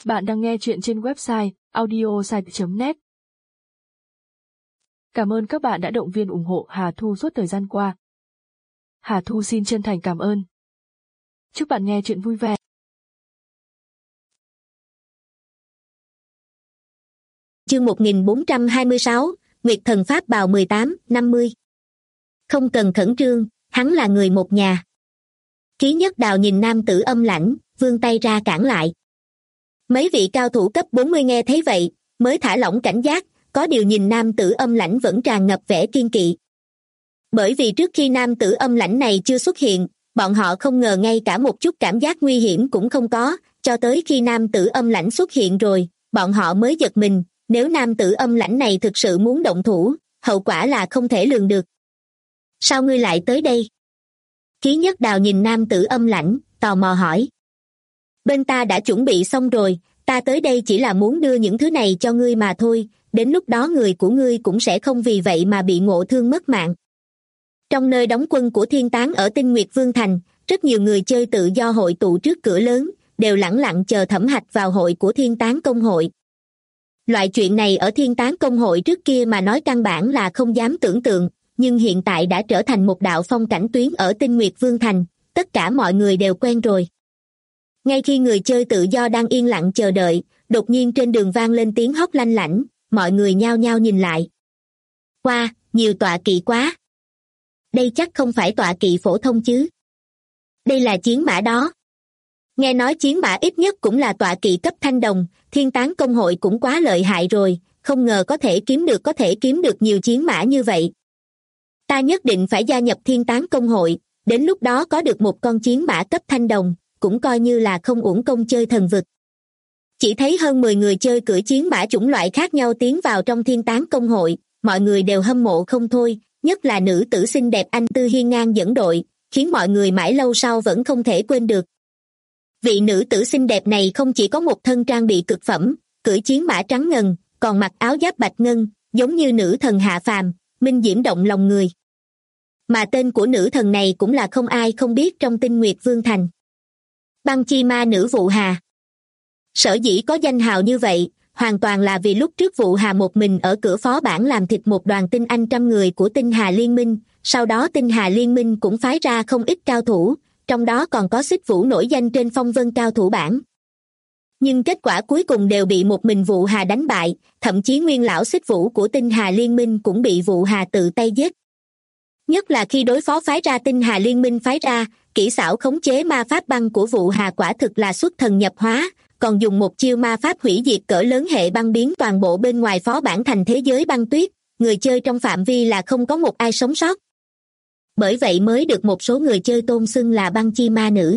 Bạn đang nghe chuyện trên website audiosite.net. Cảm ơn các bạn đã động viên ủng hộ Hà Thu suốt thời gian qua. Hà Thu xin chân thành cảm ơn. Chúc bạn nghe chuyện vui vẻ. Chương 1426, Nguyệt Thần Pháp Bào 18-50. Không cần khẩn trương, hắn là người một nhà. Ký Nhất Đào nhìn nam tử âm lãnh, vươn tay ra cản lại. Mấy vị cao thủ cấp 40 nghe thấy vậy, mới thả lỏng cảnh giác, có điều nhìn nam tử âm lãnh vẫn tràn ngập vẻ kiên kỵ. Bởi vì trước khi nam tử âm lãnh này chưa xuất hiện, bọn họ không ngờ ngay cả một chút cảm giác nguy hiểm cũng không có, cho tới khi nam tử âm lãnh xuất hiện rồi, bọn họ mới giật mình, nếu nam tử âm lãnh này thực sự muốn động thủ, hậu quả là không thể lường được. Sao ngươi lại tới đây? Ký Nhất Đào nhìn nam tử âm lãnh, tò mò hỏi. Bên ta đã chuẩn bị xong rồi, ta tới đây chỉ là muốn đưa những thứ này cho ngươi mà thôi, đến lúc đó người của ngươi cũng sẽ không vì vậy mà bị ngộ thương mất mạng. Trong nơi đóng quân của Thiên Tán ở Tinh Nguyệt Vương Thành, rất nhiều người chơi tự do hội tụ trước cửa lớn, đều lẳng lặng chờ thẩm hạch vào hội của Thiên Tán Công hội. Loại chuyện này ở Thiên Tán Công hội trước kia mà nói căn bản là không dám tưởng tượng, nhưng hiện tại đã trở thành một đạo phong cảnh tuyến ở Tinh Nguyệt Vương Thành, tất cả mọi người đều quen rồi. Ngay khi người chơi tự do đang yên lặng chờ đợi, đột nhiên trên đường vang lên tiếng hót lanh lảnh, mọi người nhao nhao nhìn lại. Wow, nhiều tọa kỵ quá. Đây chắc không phải tọa kỵ phổ thông chứ. Đây là chiến mã đó. Nghe nói chiến mã ít nhất cũng là tọa kỵ cấp thanh đồng, Thiên Tán Công hội cũng quá lợi hại rồi, không ngờ có thể kiếm được nhiều chiến mã như vậy. Ta nhất định phải gia nhập Thiên Tán Công hội, đến lúc đó có được một con chiến mã cấp thanh đồng, cũng coi như là không uổng công chơi thần vực. Chỉ thấy hơn 10 người chơi cưỡi chiến mã chủng loại khác nhau tiến vào trong Thiên Tán Công hội, mọi người đều hâm mộ không thôi, nhất là nữ tử xinh đẹp Anh Tư hiên ngang dẫn đội, khiến mọi người mãi lâu sau vẫn không thể quên được. Vị nữ tử xinh đẹp này không chỉ có một thân trang bị cực phẩm, cưỡi chiến mã trắng ngần, còn mặc áo giáp bạch ngân, giống như nữ thần hạ phàm, minh diễm động lòng người. Mà tên của nữ thần này cũng là không ai không biết trong Tinh Nguyệt Vương Thành. Băng chi ma nữ Vụ Hà. Sở dĩ có danh hào như vậy, hoàn toàn là vì lúc trước Vụ Hà một mình ở cửa phó bản làm thịt một đoàn tinh anh 100 người của Tinh Hà Liên Minh, sau đó Tinh Hà Liên Minh cũng phái ra không ít cao thủ, trong đó còn có Xích Vũ nổi danh trên phong vân cao thủ bảng. Nhưng kết quả cuối cùng đều bị một mình Vụ Hà đánh bại, thậm chí nguyên lão Xích Vũ của Tinh Hà Liên Minh cũng bị Vụ Hà tự tay giết. Nhất là khi đối phó phái ra Tinh Hà Liên Minh phái ra, kỹ xảo khống chế ma pháp băng của Vụ Hà quả thực là xuất thần nhập hóa, còn dùng một chiêu ma pháp hủy diệt cỡ lớn hệ băng biến toàn bộ bên ngoài phó bản thành thế giới băng tuyết, người chơi trong phạm vi là không có một ai sống sót. Bởi vậy mới được một số người chơi tôn xưng là băng chi ma nữ.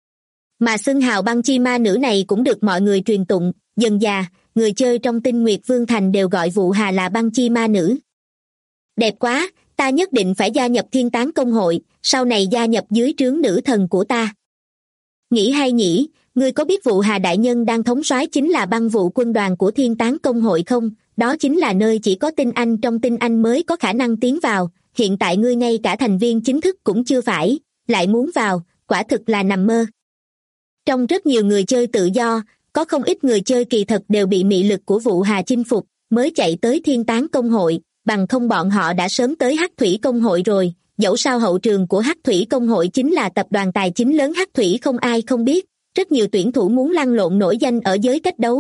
Mà xưng hào băng chi ma nữ này cũng được mọi người truyền tụng, dần dà, người chơi trong Tinh Nguyệt Vương Thành đều gọi Vụ Hà là băng chi ma nữ. Đẹp quá, ta nhất định phải gia nhập Thiên Tán Công hội, sau này gia nhập dưới trướng nữ thần của ta. Nghĩ hay nhỉ, ngươi có biết Vụ Hà đại nhân đang thống soái chính là băng vụ quân đoàn của Thiên Tán Công hội không? Đó chính là nơi chỉ có tinh anh trong tinh anh mới có khả năng tiến vào, hiện tại ngươi ngay cả thành viên chính thức cũng chưa phải, lại muốn vào, quả thực là nằm mơ. Trong rất nhiều người chơi tự do, có không ít người chơi kỳ thật đều bị mị lực của Vụ Hà chinh phục, mới chạy tới Thiên Tán Công hội, bằng không bọn họ đã sớm tới Hắc Thủy Công hội rồi, dẫu sao hậu trường của Hắc Thủy Công hội chính là tập đoàn tài chính lớn Hắc Thủy không ai không biết, rất nhiều tuyển thủ muốn lăn lộn nổi danh ở giới cách đấu.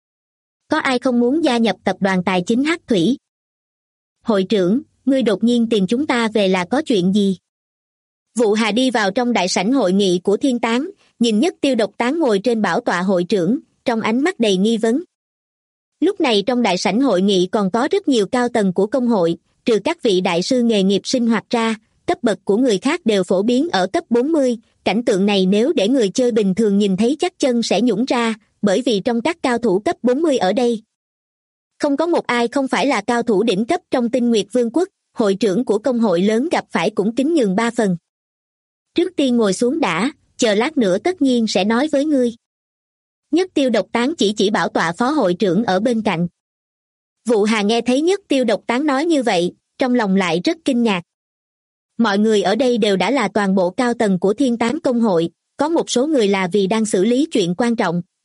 Có ai không muốn gia nhập tập đoàn tài chính Hắc Thủy? Hội trưởng, ngươi đột nhiên tìm chúng ta về là có chuyện gì? Vụ Hà đi vào trong đại sảnh hội nghị của Thiên Tán, nhìn Nhất Tiêu Độc Tán ngồi trên bảo tọa hội trưởng, trong ánh mắt đầy nghi vấn. Lúc này trong đại sảnh hội nghị còn có rất nhiều cao tầng của công hội, trừ các vị đại sư nghề nghiệp sinh hoạt ra, cấp bậc của người khác đều phổ biến ở cấp 40, cảnh tượng này nếu để người chơi bình thường nhìn thấy chắc chân sẽ nhũn ra, bởi vì trong các cao thủ cấp 40 ở đây, không có một ai không phải là cao thủ đỉnh cấp trong Tinh Nguyệt Vương quốc, hội trưởng của công hội lớn gặp phải cũng kính nhường 3 phần. Trước tiên ngồi xuống đã, chờ lát nữa tất nhiên sẽ nói với ngươi. Nhất Tiêu Độc Tán chỉ bảo tọa phó hội trưởng ở bên cạnh. Vụ Hà nghe thấy Nhất Tiêu Độc Tán nói như vậy, trong lòng lại rất kinh ngạc. Mọi người ở đây đều đã là toàn bộ cao tầng của Thiên Tán Công hội, có một số người là vì đang xử lý chuyện quan trọng,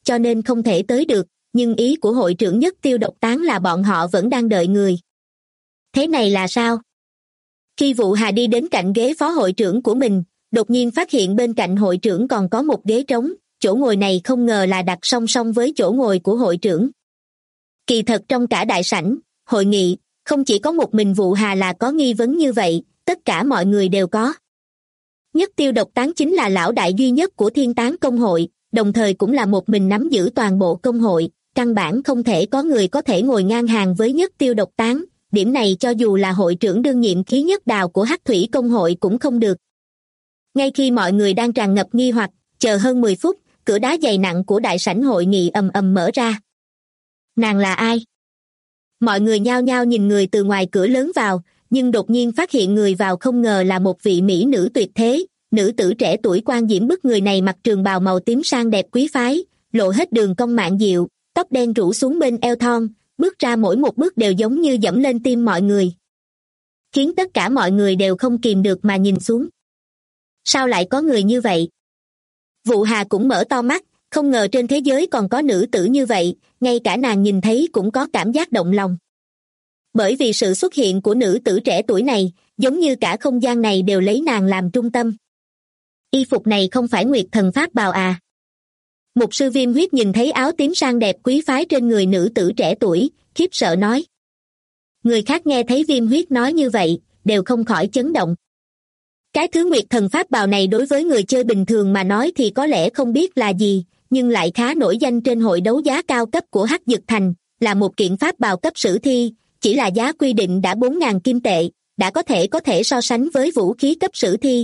cho nên không thể tới được, nhưng ý của hội trưởng Nhất Tiêu Độc Tán là bọn họ vẫn đang đợi người. Thế này là sao? Khi Vụ Hà đi đến cạnh ghế phó hội trưởng của mình, đột nhiên phát hiện bên cạnh hội trưởng còn có một ghế trống, chỗ ngồi này không ngờ là đặt song song với chỗ ngồi của hội trưởng. Kỳ thật trong cả đại sảnh, hội nghị, không chỉ có một mình Vụ Hà là có nghi vấn như vậy, tất cả mọi người đều có. Nhất Tiêu Độc Tán chính là lão đại duy nhất của Thiên Tán Công hội, đồng thời cũng là một mình nắm giữ toàn bộ công hội, căn bản không thể có người có thể ngồi ngang hàng với Nhất Tiêu Độc Tán, điểm này cho dù là hội trưởng đương nhiệm Khí Nhất Đào của Hắc Thủy Công hội cũng không được. Ngay khi mọi người đang tràn ngập nghi hoặc, chờ hơn 10 phút, cửa đá dày nặng của đại sảnh hội nghị ầm ầm mở ra. Nàng là ai? Mọi người nhao nhao nhìn người từ ngoài cửa lớn vào, nhưng đột nhiên phát hiện người vào không ngờ là một vị mỹ nữ tuyệt thế, nữ tử trẻ tuổi quan diễm bức người này mặc trường bào màu tím sang đẹp quý phái, lộ hết đường cong mạn diệu, tóc đen rủ xuống bên eo thon, bước ra mỗi một bước đều giống như dẫm lên tim mọi người, khiến tất cả mọi người đều không kìm được mà nhìn xuống. Sao lại có người như vậy? Vụ Hà cũng mở to mắt, không ngờ trên thế giới còn có nữ tử như vậy, ngay cả nàng nhìn thấy cũng có cảm giác động lòng. Bởi vì sự xuất hiện của nữ tử trẻ tuổi này, giống như cả không gian này đều lấy nàng làm trung tâm. Y phục này không phải Nguyệt Thần Pháp bào à? Mục sư Viêm Huyết nhìn thấy áo tím sang đẹp quý phái trên người nữ tử trẻ tuổi, khiếp sợ nói. Người khác nghe thấy Viêm Huyết nói như vậy, đều không khỏi chấn động. Cái thứ Nguyệt Thần Pháp bào này đối với người chơi bình thường mà nói thì có lẽ không biết là gì, nhưng lại khá nổi danh trên hội đấu giá cao cấp của Hắc Dực Thành, là một kiện pháp bào cấp sử thi, chỉ là giá quy định đã 4.000 kim tệ, đã có thể so sánh với vũ khí cấp sử thi.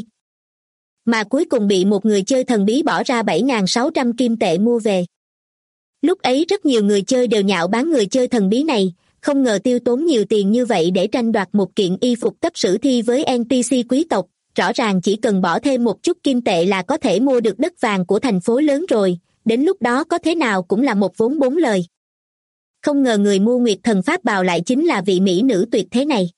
Mà cuối cùng bị một người chơi thần bí bỏ ra 7.600 kim tệ mua về. Lúc ấy rất nhiều người chơi đều nhạo báng người chơi thần bí này, không ngờ tiêu tốn nhiều tiền như vậy để tranh đoạt một kiện y phục cấp sử thi với NPC quý tộc, rõ ràng chỉ cần bỏ thêm một chút kim tệ là có thể mua được đất vàng của thành phố lớn rồi, đến lúc đó có thế nào cũng là một vốn bốn lời. Không ngờ người mua Nguyệt Thần Pháp bào lại chính là vị mỹ nữ tuyệt thế này.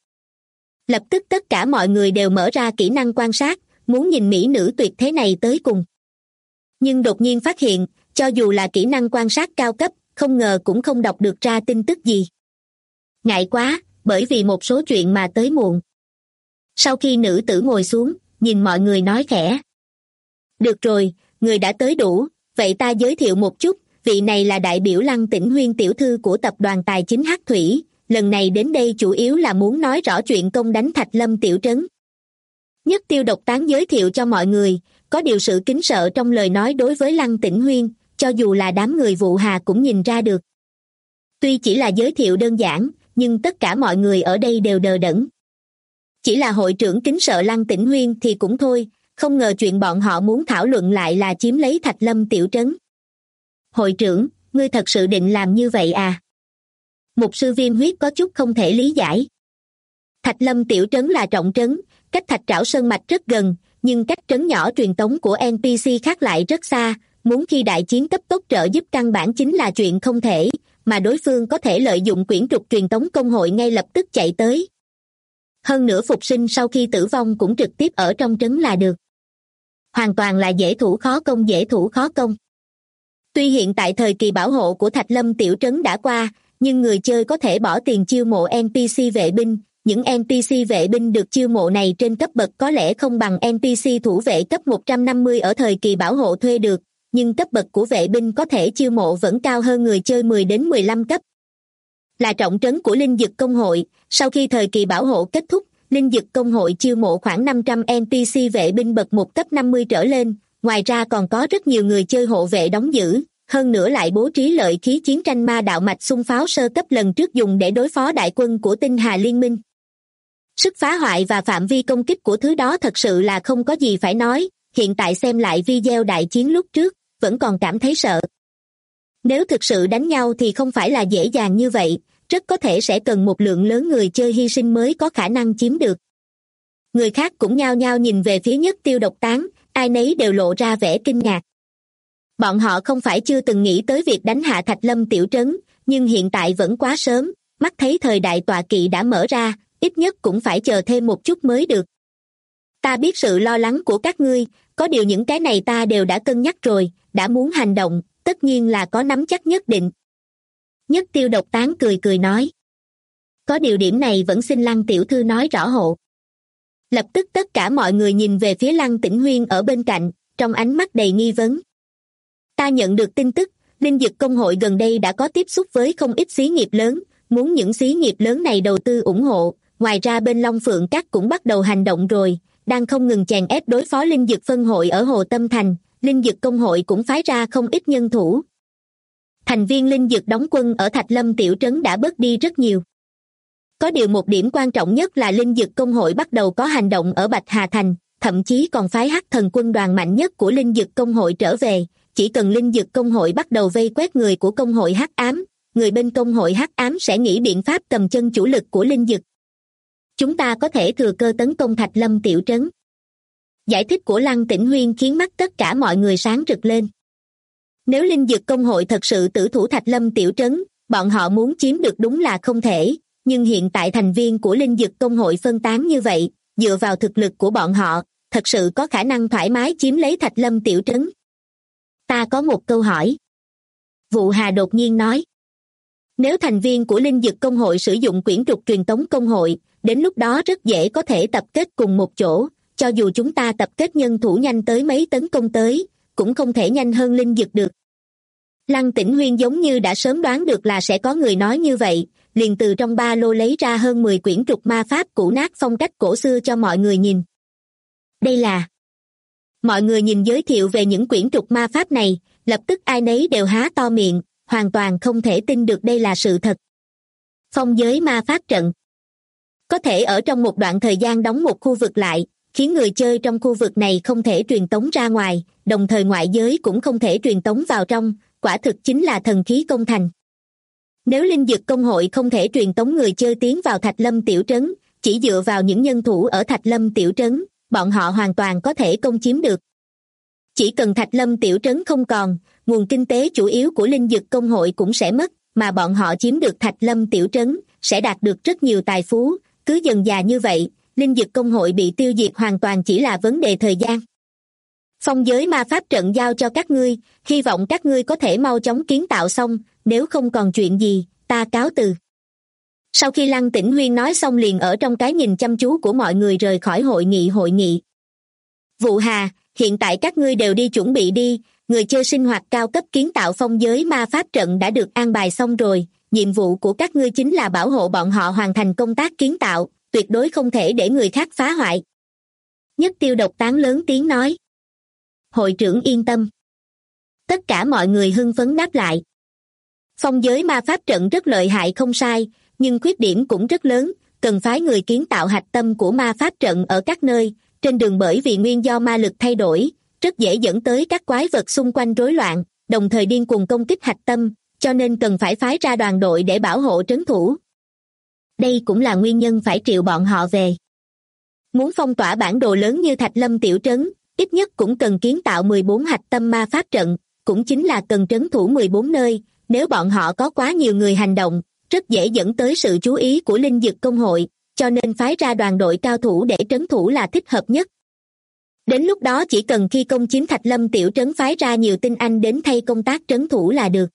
Lập tức tất cả mọi người đều mở ra kỹ năng quan sát, muốn nhìn mỹ nữ tuyệt thế này tới cùng. Nhưng đột nhiên phát hiện, cho dù là kỹ năng quan sát cao cấp, không ngờ cũng không đọc được ra tin tức gì. Ngại quá, bởi vì một số chuyện mà tới muộn. Sau khi nữ tử ngồi xuống, nhìn mọi người nói khẽ. Được rồi, người đã tới đủ, vậy ta giới thiệu một chút, vị này là đại biểu Lăng Tĩnh Huyên tiểu thư của tập đoàn tài chính Hắc Thủy, lần này đến đây chủ yếu là muốn nói rõ chuyện công đánh Thạch Lâm tiểu trấn. Nhất Tiêu Độc Tán giới thiệu cho mọi người, có điều sự kính sợ trong lời nói đối với Lăng Tĩnh Huyên, cho dù là đám người Vụ Hà cũng nhìn ra được. Tuy chỉ là giới thiệu đơn giản, nhưng tất cả mọi người ở đây đều đờ đẫn. Chỉ là hội trưởng kính sợ Lăng Tĩnh Huyên thì cũng thôi, không ngờ chuyện bọn họ muốn thảo luận lại là chiếm lấy Thạch Lâm tiểu trấn. Hội trưởng, ngươi thật sự định làm như vậy à? Mục sư Viêm Huyết có chút không thể lý giải. Thạch Lâm tiểu trấn là trọng trấn, cách Thạch Trảo Sơn Mạch rất gần, nhưng cách trấn nhỏ truyền tống của NPC khác lại rất xa, muốn khi đại chiến cấp tốc trợ giúp căn bản chính là chuyện không thể, mà đối phương có thể lợi dụng quyển trục truyền tống công hội ngay lập tức chạy tới. Hơn nữa phục sinh sau khi tử vong cũng trực tiếp ở trong trấn là được. Hoàn toàn là dễ thủ khó công dễ thủ khó công. Tuy hiện tại thời kỳ bảo hộ của Thạch Lâm tiểu trấn đã qua, nhưng người chơi có thể bỏ tiền chiêu mộ NPC vệ binh, những NPC vệ binh được chiêu mộ này trên cấp bậc có lẽ không bằng NPC thủ vệ cấp 150 ở thời kỳ bảo hộ thuê được, nhưng cấp bậc của vệ binh có thể chiêu mộ vẫn cao hơn người chơi 10 đến 15 cấp. Là trọng trấn của Linh Dực Công hội, sau khi thời kỳ bảo hộ kết thúc, Linh Dực Công hội chiêu mộ khoảng 500 NPC vệ binh bậc 1 cấp 50 trở lên, ngoài ra còn có rất nhiều người chơi hộ vệ đóng giữ, hơn nữa lại bố trí lợi khí chiến tranh ma đạo mạch xung pháo sơ cấp lần trước dùng để đối phó đại quân của Tinh Hà Liên minh. Sức phá hoại và phạm vi công kích của thứ đó thật sự là không có gì phải nói, hiện tại xem lại video đại chiến lúc trước, vẫn còn cảm thấy sợ. Nếu thực sự đánh nhau thì không phải là dễ dàng như vậy, rất có thể sẽ cần một lượng lớn người chơi hy sinh mới có khả năng chiếm được. Người khác cũng nhao nhao nhìn về phía Nhất Tiêu Độc Tán, ai nấy đều lộ ra vẻ kinh ngạc. Bọn họ không phải chưa từng nghĩ tới việc đánh hạ Thạch Lâm tiểu trấn, nhưng hiện tại vẫn quá sớm, mắt thấy thời đại tọa kỵ đã mở ra, ít nhất cũng phải chờ thêm một chút mới được. Ta biết sự lo lắng của các ngươi, có điều những cái này ta đều đã cân nhắc rồi, đã muốn hành động, tất nhiên là có nắm chắc nhất định. Nhất Tiêu Độc Tán cười cười nói. Có điều điểm này vẫn xin Lăng tiểu thư nói rõ hộ. Lập tức tất cả mọi người nhìn về phía Lăng Tĩnh Huyên ở bên cạnh, trong ánh mắt đầy nghi vấn. Ta nhận được tin tức, Linh Dực Công hội gần đây đã có tiếp xúc với không ít xí nghiệp lớn, muốn những xí nghiệp lớn này đầu tư ủng hộ, ngoài ra bên Long Phượng Các cũng bắt đầu hành động rồi, đang không ngừng chèn ép đối phó Linh Dực phân hội ở Hồ Tâm Thành, Linh Dực Công hội cũng phái ra không ít nhân thủ. Thành viên Linh Dực đóng quân ở Thạch Lâm tiểu trấn đã bớt đi rất nhiều. Có điều một điểm quan trọng nhất là Linh Dực Công hội bắt đầu có hành động ở Bạch Hà Thành, thậm chí còn phái Hắc Thần quân đoàn mạnh nhất của Linh Dực Công hội trở về. Chỉ cần Linh Dực Công hội bắt đầu vây quét người của công hội Hắc Ám, người bên công hội Hắc Ám sẽ nghĩ biện pháp cầm chân chủ lực của Linh Dực. Chúng ta có thể thừa cơ tấn công Thạch Lâm tiểu trấn. Giải thích của Lăng Tĩnh Huyên khiến mắt tất cả mọi người sáng rực lên. Nếu Linh Dực Công hội thật sự tử thủ Thạch Lâm tiểu trấn, bọn họ muốn chiếm được đúng là không thể, nhưng hiện tại thành viên của Linh Dực Công hội phân tán như vậy, dựa vào thực lực của bọn họ, thật sự có khả năng thoải mái chiếm lấy Thạch Lâm tiểu trấn. Ta có một câu hỏi. Vụ Hà đột nhiên nói. Nếu thành viên của Linh Dực Công hội sử dụng quyển trục truyền tống công hội, đến lúc đó rất dễ có thể tập kết cùng một chỗ, cho dù chúng ta tập kết nhân thủ nhanh tới mấy tấn công tới, cũng không thể nhanh hơn Linh Dực được. Lăng Tĩnh Huyên giống như đã sớm đoán được là sẽ có người nói như vậy, liền từ trong ba lô lấy ra hơn 10 quyển trục ma pháp cũ nát phong cách cổ xưa cho mọi người nhìn. Đây là... Mọi người nhìn giới thiệu về những quyển trục ma pháp này, lập tức ai nấy đều há to miệng, hoàn toàn không thể tin được đây là sự thật. Phong giới ma pháp trận. Có thể ở trong một đoạn thời gian đóng một khu vực lại, khiến người chơi trong khu vực này không thể truyền tống ra ngoài, đồng thời ngoại giới cũng không thể truyền tống vào trong, quả thực chính là thần khí công thành. Nếu Linh Dực Công hội không thể truyền tống người chơi tiến vào Thạch Lâm tiểu trấn, chỉ dựa vào những nhân thủ ở Thạch Lâm tiểu trấn, bọn họ hoàn toàn có thể công chiếm được. Chỉ cần Thạch Lâm tiểu trấn không còn, nguồn kinh tế chủ yếu của Linh Dực Công hội cũng sẽ mất, mà bọn họ chiếm được Thạch Lâm tiểu trấn, sẽ đạt được rất nhiều tài phú, cứ dần dà như vậy, Linh Dực Công hội bị tiêu diệt hoàn toàn chỉ là vấn đề thời gian. Phong giới ma pháp trận giao cho các ngươi, hy vọng các ngươi có thể mau chóng kiến tạo xong, nếu không còn chuyện gì, ta cáo từ. Sau khi Lăng Tĩnh Huyên nói xong liền ở trong cái nhìn chăm chú của mọi người rời khỏi hội nghị. Vụ Hà, hiện tại các ngươi đều đi chuẩn bị đi, người chơi sinh hoạt cao cấp kiến tạo phong giới ma pháp trận đã được an bài xong rồi, nhiệm vụ của các ngươi chính là bảo hộ bọn họ hoàn thành công tác kiến tạo, tuyệt đối không thể để người khác phá hoại. Nhất Tiêu Độc Tán lớn tiếng nói. Hội trưởng yên tâm. Tất cả mọi người hưng phấn đáp lại. Phong giới ma pháp trận rất lợi hại không sai, nhưng khuyết điểm cũng rất lớn, cần phái người kiến tạo hạch tâm của ma pháp trận ở các nơi, trên đường bởi vì nguyên do ma lực thay đổi, rất dễ dẫn tới các quái vật xung quanh rối loạn, đồng thời điên cuồng công kích hạch tâm, cho nên cần phải phái ra đoàn đội để bảo hộ trấn thủ. Đây cũng là nguyên nhân phải triệu bọn họ về. Muốn phong tỏa bản đồ lớn như Thạch Lâm tiểu trấn, ít nhất cũng cần kiến tạo 14 hạch tâm ma pháp trận, cũng chính là cần trấn thủ 14 nơi, nếu bọn họ có quá nhiều người hành động, rất dễ dẫn tới sự chú ý của Linh Dực Công hội, cho nên phái ra đoàn đội cao thủ để trấn thủ là thích hợp nhất. Đến lúc đó chỉ cần khi công chiếm Thạch Lâm tiểu trấn phái ra nhiều tinh anh đến thay công tác trấn thủ là được.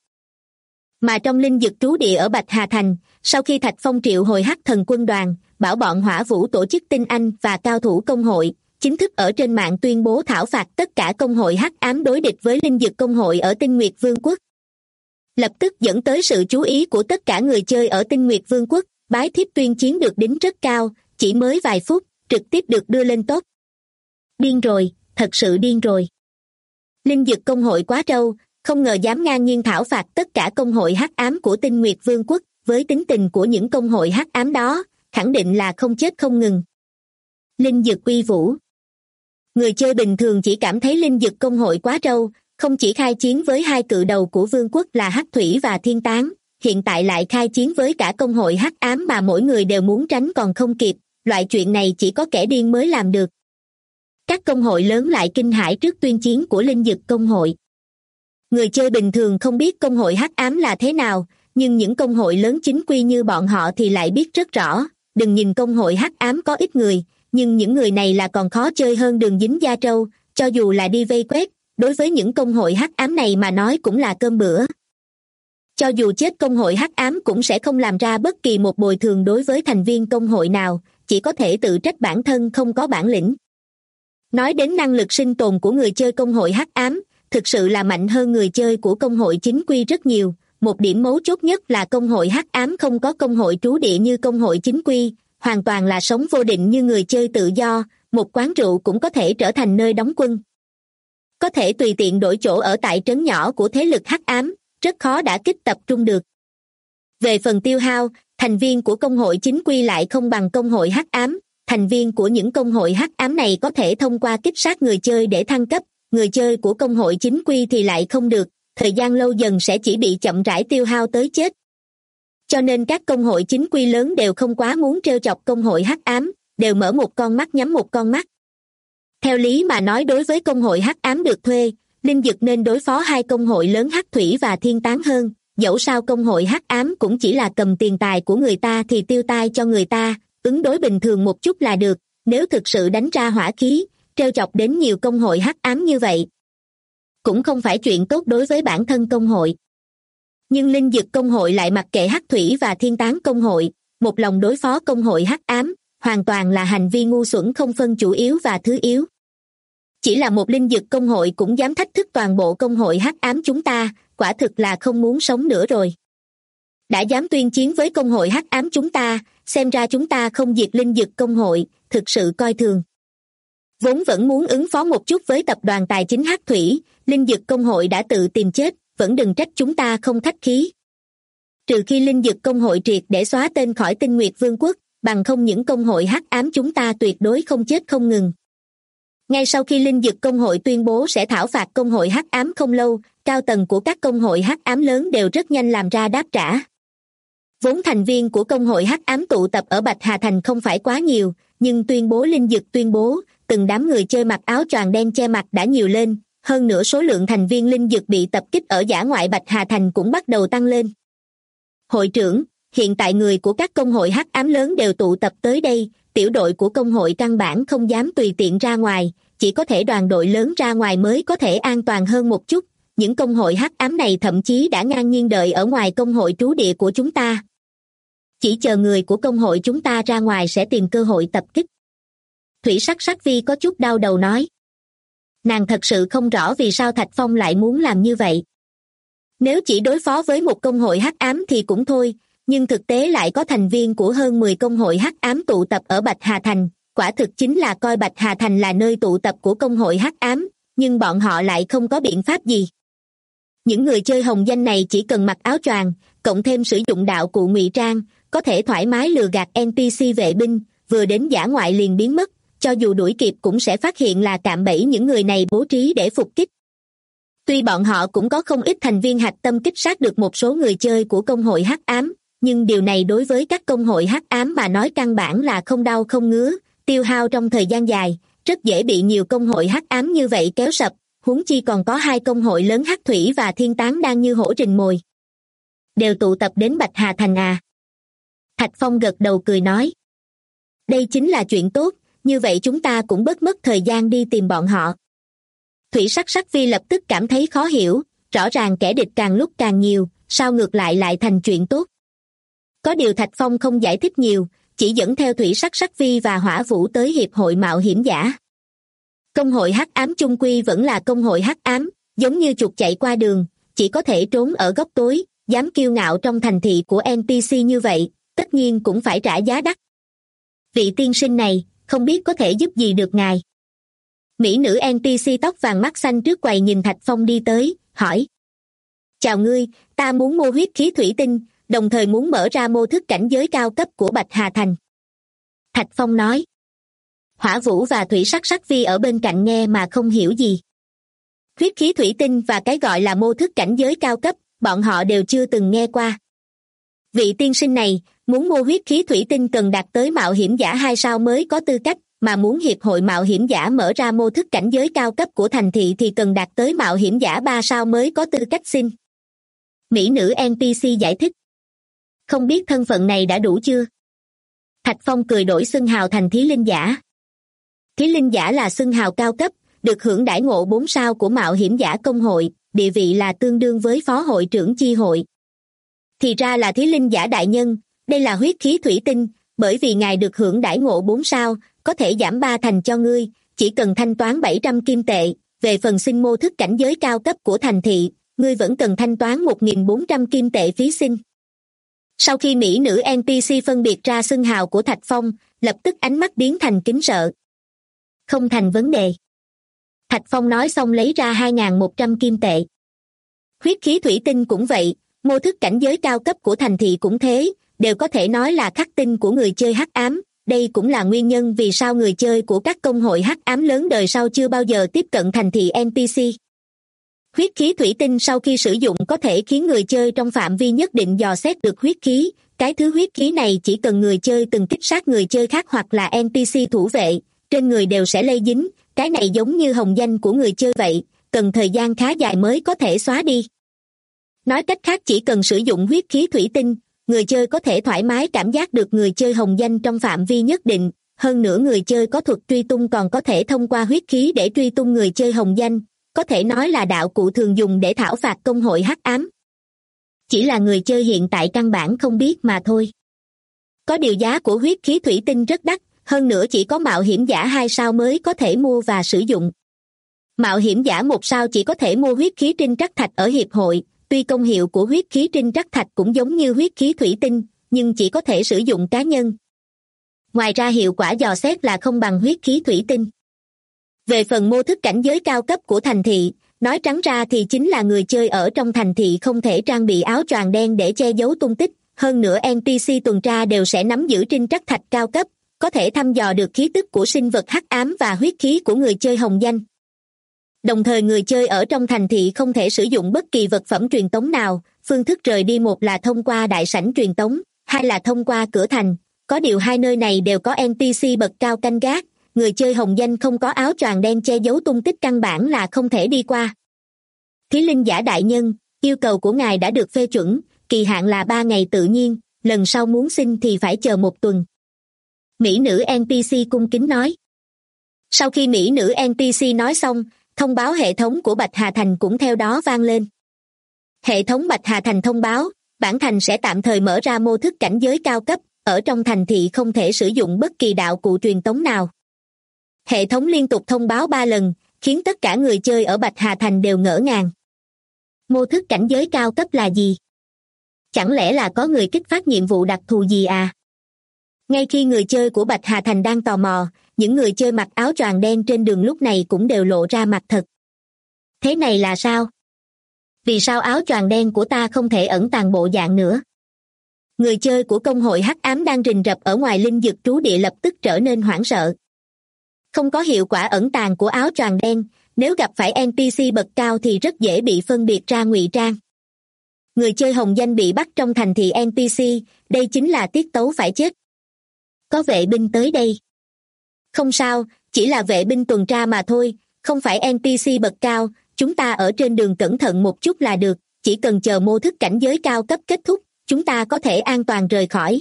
Mà trong Linh Dực trú địa ở Bạch Hà Thành, sau khi Thạch Phong triệu hồi Hắc Thần quân đoàn, bảo bọn Hỏa Vũ tổ chức tinh anh và cao thủ công hội, chính thức ở trên mạng tuyên bố thảo phạt tất cả công hội hắc ám đối địch với Linh Dực Công hội ở Tinh Nguyệt Vương quốc. Lập tức dẫn tới sự chú ý của tất cả người chơi ở Tinh Nguyệt Vương quốc, bái thiếp tuyên chiến được đính rất cao, chỉ mới vài phút, trực tiếp được đưa lên top. Điên rồi, thật sự điên rồi. Linh Dực Công hội quá trâu, không ngờ dám ngang nhiên thảo phạt tất cả công hội hắc ám của Tinh Nguyệt Vương quốc, với tính tình của những công hội hắc ám đó, khẳng định là không chết không ngừng. Linh Dực uy vũ. Người chơi bình thường chỉ cảm thấy Linh Dực Công hội quá trâu, không chỉ khai chiến với hai cự đầu của vương quốc là Hắc Thủy và Thiên Tán, hiện tại lại khai chiến với cả công hội hắc ám mà mỗi người đều muốn tránh còn không kịp, loại chuyện này chỉ có kẻ điên mới làm được. Các công hội lớn lại kinh hãi trước tuyên chiến của Linh Dực Công hội. Người chơi bình thường không biết công hội hắc ám là thế nào, nhưng những công hội lớn chính quy như bọn họ thì lại biết rất rõ. Đừng nhìn công hội hắc ám có ít người, nhưng những người này là còn khó chơi hơn đường dính da trâu, cho dù là đi vây quét, đối với những công hội hắc ám này mà nói cũng là cơm bữa. Cho dù chết, công hội hắc ám cũng sẽ không làm ra bất kỳ một bồi thường đối với thành viên công hội nào, chỉ có thể tự trách bản thân không có bản lĩnh. Nói đến năng lực sinh tồn của người chơi công hội hắc ám, thực sự là mạnh hơn người chơi của công hội chính quy rất nhiều. Một điểm mấu chốt nhất là công hội hắc ám không có công hội trú địa như công hội chính quy, hoàn toàn là sống vô định như người chơi tự do, một quán rượu cũng có thể trở thành nơi đóng quân. Có thể tùy tiện đổi chỗ ở tại trấn nhỏ của thế lực hắc ám, rất khó đả kích tập trung được. Về phần tiêu hao, thành viên của công hội chính quy lại không bằng công hội hắc ám, thành viên của những công hội hắc ám này có thể thông qua kích sát người chơi để thăng cấp, người chơi của công hội chính quy thì lại không được, thời gian lâu dần sẽ chỉ bị chậm rãi tiêu hao tới chết. Cho nên các công hội chính quy lớn đều không quá muốn trêu chọc công hội hắc ám, đều mở một con mắt nhắm một con mắt. Theo lý mà nói, đối với công hội hắc ám được thuê, Linh Dực nên đối phó hai công hội lớn Hắc Thủy và Thiên Tán hơn, dẫu sao công hội hắc ám cũng chỉ là cầm tiền tài của người ta thì tiêu tai cho người ta, ứng đối bình thường một chút là được, nếu thực sự đánh ra hỏa khí, trêu chọc đến nhiều công hội hắc ám như vậy, cũng không phải chuyện tốt đối với bản thân công hội. Nhưng Linh Dực công hội lại mặc kệ Hắc Thủy và Thiên Tán công hội, một lòng đối phó công hội hắc ám, hoàn toàn là hành vi ngu xuẩn không phân chủ yếu và thứ yếu. Chỉ là một Linh Dực công hội cũng dám thách thức toàn bộ công hội hắc ám chúng ta, quả thực là không muốn sống nữa rồi. Đã dám tuyên chiến với công hội hắc ám chúng ta, xem ra chúng ta không diệt Linh Dực công hội, thực sự coi thường. Vốn vẫn muốn ứng phó một chút với tập đoàn tài chính Hắc Thủy, Linh Dực công hội đã tự tìm chết, vẫn đừng trách chúng ta không khách khí. Trừ khi Linh Dực công hội triệt để xóa tên khỏi Tinh Nguyệt Vương quốc, bằng không những công hội hắc ám chúng ta tuyệt đối không chết không ngừng. Ngay sau khi Linh Dực công hội tuyên bố sẽ thảo phạt công hội hắc ám không lâu, cao tầng của các công hội hắc ám lớn đều rất nhanh làm ra đáp trả. Vốn thành viên của công hội hắc ám tụ tập ở Bạch Hà Thành không phải quá nhiều, nhưng tuyên bố Linh Dực tuyên bố, từng đám người chơi mặc áo choàng đen che mặt đã nhiều lên, hơn nữa số lượng thành viên Linh Dực bị tập kích ở dã ngoại Bạch Hà Thành cũng bắt đầu tăng lên. Hội trưởng, hiện tại người của các công hội hắc ám lớn đều tụ tập tới đây, tiểu đội của công hội căn bản không dám tùy tiện ra ngoài, chỉ có thể đoàn đội lớn ra ngoài mới có thể an toàn hơn một chút. Những công hội hắc ám này thậm chí đã ngang nhiên đợi ở ngoài công hội trú địa của chúng ta. Chỉ chờ người của công hội chúng ta ra ngoài sẽ tìm cơ hội tập kích. Thủy Sắc Sắc Vi có chút đau đầu nói. Nàng thật sự không rõ vì sao Thạch Phong lại muốn làm như vậy. Nếu chỉ đối phó với một công hội hắc ám thì cũng thôi, nhưng thực tế lại có thành viên của hơn 10 công hội hắc ám tụ tập ở Bạch Hà Thành, quả thực chính là coi Bạch Hà Thành là nơi tụ tập của công hội hắc ám, nhưng bọn họ lại không có biện pháp gì. Những người chơi hồng danh này chỉ cần mặc áo choàng, cộng thêm sử dụng đạo cụ ngụy trang, có thể thoải mái lừa gạt NPC vệ binh, vừa đến dã ngoại liền biến mất, cho dù đuổi kịp cũng sẽ phát hiện là cạm bẫy những người này bố trí để phục kích. Tuy bọn họ cũng có không ít thành viên hạch tâm kích sát được một số người chơi của công hội hắc ám, nhưng điều này đối với các công hội hắc ám mà nói căn bản là không đau không ngứa, tiêu hao trong thời gian dài, rất dễ bị nhiều công hội hắc ám như vậy kéo sập, huống chi còn có hai công hội lớn Hắc Thủy và Thiên Tán đang như hổ rình mồi. Đều tụ tập đến Bạch Hà Thành à? Thạch Phong gật đầu cười nói. Đây chính là chuyện tốt, như vậy chúng ta cũng bớt mất thời gian đi tìm bọn họ. Thủy Sắc Sắc Vi lập tức cảm thấy khó hiểu, rõ ràng kẻ địch càng lúc càng nhiều, sao ngược lại thành chuyện tốt. Có điều Thạch Phong không giải thích nhiều, chỉ dẫn theo Thủy Sắc Sắc Vi và Hỏa Vũ tới hiệp hội mạo hiểm giả. Công hội hắc ám chung quy vẫn là công hội hắc ám, giống như chuột chạy qua đường, chỉ có thể trốn ở góc tối, dám kiêu ngạo trong thành thị của NPC như vậy, tất nhiên cũng phải trả giá đắt. Vị tiên sinh này, không biết có thể giúp gì được ngài. Mỹ nữ NPC tóc vàng mắt xanh trước quầy nhìn Thạch Phong đi tới, hỏi. Chào ngươi, ta muốn mua huyết khí thủy tinh, đồng thời muốn mở ra mô thức cảnh giới cao cấp của Bạch Hà Thành. Thạch Phong nói. Hỏa Vũ và Thủy Sắc Sắc Vi ở bên cạnh nghe mà không hiểu gì. Huyết khí thủy tinh và cái gọi là mô thức cảnh giới cao cấp, bọn họ đều chưa từng nghe qua. Vị tiên sinh này, muốn mua huyết khí thủy tinh cần đạt tới mạo hiểm giả 2 sao mới có tư cách, mà muốn hiệp hội mạo hiểm giả mở ra mô thức cảnh giới cao cấp của thành thị thì cần đạt tới mạo hiểm giả 3 sao mới có tư cách xin. Mỹ nữ NPC giải thích. Không biết thân phận này đã đủ chưa? Thạch Phong cười đổi xưng hào thành thí linh giả. Thí linh giả là xưng hào cao cấp, được hưởng đãi ngộ 4 sao của mạo hiểm giả công hội, địa vị là tương đương với phó hội trưởng chi hội. Thì ra là Thí Linh giả đại nhân, đây là huyết khí thủy tinh, bởi vì ngài được hưởng đãi ngộ 4 sao, có thể giảm 3 thành cho ngươi, chỉ cần thanh toán 700 kim tệ, về phần sinh mô thức cảnh giới cao cấp của thành thị, ngươi vẫn cần thanh toán 1.400 kim tệ phí sinh. Sau khi mỹ nữ NPC phân biệt ra xưng hào của Thạch Phong, lập tức ánh mắt biến thành kính sợ. Không thành vấn đề. Thạch Phong nói xong lấy ra 2.100 kim tệ. Huyết khí thủy tinh cũng vậy, mô thức cảnh giới cao cấp của thành thị cũng thế, đều có thể nói là khắc tinh của người chơi hắc ám. Đây cũng là nguyên nhân vì sao người chơi của các công hội hắc ám lớn đời sau chưa bao giờ tiếp cận thành thị NPC. Huyết khí thủy tinh sau khi sử dụng có thể khiến người chơi trong phạm vi nhất định dò xét được huyết khí. Cái thứ huyết khí này chỉ cần người chơi từng kích sát người chơi khác hoặc là NPC thủ vệ, trên người đều sẽ lây dính. Cái này giống như hồng danh của người chơi vậy, cần thời gian khá dài mới có thể xóa đi. Nói cách khác, chỉ cần sử dụng huyết khí thủy tinh, người chơi có thể thoải mái cảm giác được người chơi hồng danh trong phạm vi nhất định. Hơn nữa người chơi có thuật truy tung còn có thể thông qua huyết khí để truy tung người chơi hồng danh, có thể nói là đạo cụ thường dùng để thảo phạt công hội hắc ám. Chỉ là người chơi hiện tại căn bản không biết mà thôi. Có điều giá của huyết khí thủy tinh rất đắt, hơn nữa chỉ có mạo hiểm giả 2 sao mới có thể mua và sử dụng. Mạo hiểm giả 1 sao chỉ có thể mua huyết khí trinh trắc thạch ở hiệp hội, tuy công hiệu của huyết khí trinh trắc thạch cũng giống như huyết khí thủy tinh, nhưng chỉ có thể sử dụng cá nhân. Ngoài ra hiệu quả dò xét là không bằng huyết khí thủy tinh. Về phần mô thức cảnh giới cao cấp của thành thị, nói trắng ra thì chính là người chơi ở trong thành thị không thể trang bị áo choàng đen để che giấu tung tích, hơn nữa NPC tuần tra đều sẽ nắm giữ trinh trắc thạch cao cấp, có thể thăm dò được khí tức của sinh vật hắc ám và huyết khí của người chơi hồng danh. Đồng thời người chơi ở trong thành thị không thể sử dụng bất kỳ vật phẩm truyền tống nào, phương thức rời đi một là thông qua đại sảnh truyền tống, hai là thông qua cửa thành, có điều hai nơi này đều có NPC bậc cao canh gác, người chơi hồng danh không có áo choàng đen che giấu tung tích căn bản là không thể đi qua. Thí Linh giả đại nhân, yêu cầu của ngài đã được phê chuẩn, kỳ hạn là 3 ngày tự nhiên, lần sau muốn xin thì phải chờ 1 tuần. Mỹ nữ NPC cung kính nói. Sau khi mỹ nữ NPC nói xong, thông báo hệ thống của Bạch Hà Thành cũng theo đó vang lên. Hệ thống Bạch Hà Thành thông báo, bản thành sẽ tạm thời mở ra mô thức cảnh giới cao cấp, ở trong thành thị không thể sử dụng bất kỳ đạo cụ truyền tống nào. Hệ thống liên tục thông báo 3 lần, khiến tất cả người chơi ở Bạch Hà Thành đều ngỡ ngàng. Mô thức cảnh giới cao cấp là gì? Chẳng lẽ là có người kích phát nhiệm vụ đặc thù gì à? Ngay khi người chơi của Bạch Hà Thành đang tò mò, những người chơi mặc áo choàng đen trên đường lúc này cũng đều lộ ra mặt thật. Thế này là sao? Vì sao áo choàng đen của ta không thể ẩn tàng bộ dạng nữa? Người chơi của công hội hắc ám đang rình rập ở ngoài linh dược trú địa lập tức trở nên hoảng sợ. Không có hiệu quả ẩn tàng của áo choàng đen, nếu gặp phải NPC bậc cao thì rất dễ bị phân biệt ra ngụy trang. Người chơi hồng danh bị bắt trong thành thị NPC, đây chính là tiết tấu phải chết. Có vệ binh tới đây. Không sao, chỉ là vệ binh tuần tra mà thôi, không phải NPC bậc cao, chúng ta ở trên đường cẩn thận một chút là được, chỉ cần chờ mô thức cảnh giới cao cấp kết thúc, chúng ta có thể an toàn rời khỏi.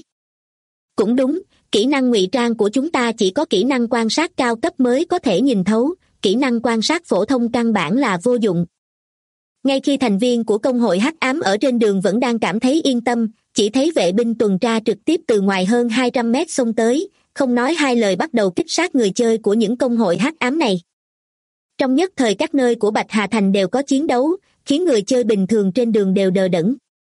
Cũng đúng, kỹ năng ngụy trang của chúng ta chỉ có kỹ năng quan sát cao cấp mới có thể nhìn thấu, kỹ năng quan sát phổ thông căn bản là vô dụng. Ngay khi thành viên của công hội hắc ám ở trên đường vẫn đang cảm thấy yên tâm, chỉ thấy vệ binh tuần tra trực tiếp từ ngoài hơn 200 mét xông tới, không nói hai lời bắt đầu kích sát người chơi của những công hội hắc ám này. Trong nhất thời các nơi của Bạch Hà Thành đều có chiến đấu, khiến người chơi bình thường trên đường đều đờ đẫn.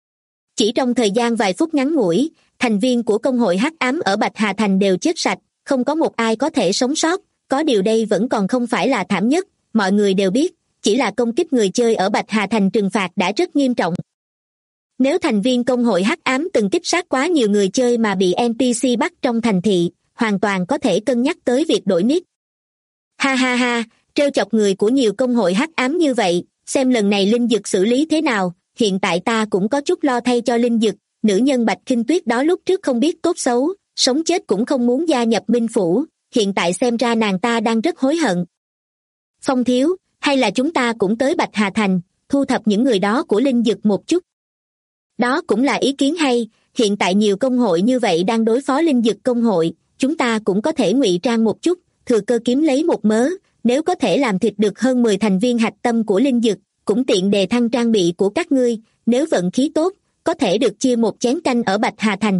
Chỉ trong thời gian vài phút ngắn ngủi, thành viên của công hội hắc ám ở Bạch Hà Thành đều chết sạch, không có một ai có thể sống sót, có điều đây vẫn còn không phải là thảm nhất, mọi người đều biết, chỉ là công kích người chơi ở Bạch Hà Thành trừng phạt đã rất nghiêm trọng. Nếu thành viên công hội hắc ám từng kích sát quá nhiều người chơi mà bị NPC bắt trong thành thị, hoàn toàn có thể cân nhắc tới việc đổi nick. Ha ha ha, trêu chọc người của nhiều công hội hắc ám như vậy, xem lần này Linh Dực xử lý thế nào, hiện tại ta cũng có chút lo thay cho Linh Dực, nữ nhân Bạch Khinh Tuyết đó lúc trước không biết tốt xấu, sống chết cũng không muốn gia nhập Minh Phủ, hiện tại xem ra nàng ta đang rất hối hận. Phong thiếu, hay là chúng ta cũng tới Bạch Hà Thành, thu thập những người đó của Linh Dực một chút. Đó cũng là ý kiến hay, hiện tại nhiều công hội như vậy đang đối phó Linh Dực công hội, chúng ta cũng có thể ngụy trang một chút, thừa cơ kiếm lấy một mớ, nếu có thể làm thịt được hơn 10 thành viên hạch tâm của linh dực, cũng tiện đề thăng trang bị của các ngươi, nếu vận khí tốt, có thể được chia một chén canh ở Bạch Hà Thành.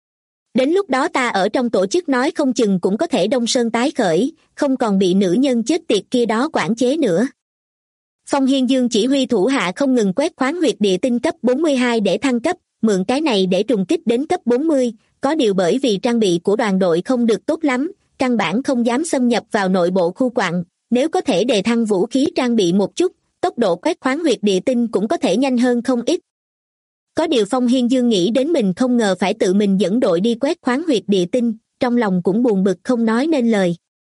Đến lúc đó ta ở trong tổ chức nói không chừng cũng có thể đông sơn tái khởi, không còn bị nữ nhân chết tiệt kia đó quản chế nữa. Phong Hiên Dương chỉ huy thủ hạ không ngừng quét khoáng huyệt địa tinh cấp 42 để thăng cấp, mượn cái này để trùng kích đến cấp 40, có điều bởi vì trang bị của đoàn đội không được tốt lắm, căn bản không dám xâm nhập vào nội bộ khu quặng, nếu có thể đề thăng vũ khí trang bị một chút, tốc độ quét khoáng huyệt địa tinh cũng có thể nhanh hơn không ít. Có điều Phong Hiên Dương nghĩ đến mình không ngờ phải tự mình dẫn đội đi quét khoáng huyệt địa tinh, trong lòng cũng buồn bực không nói nên lời.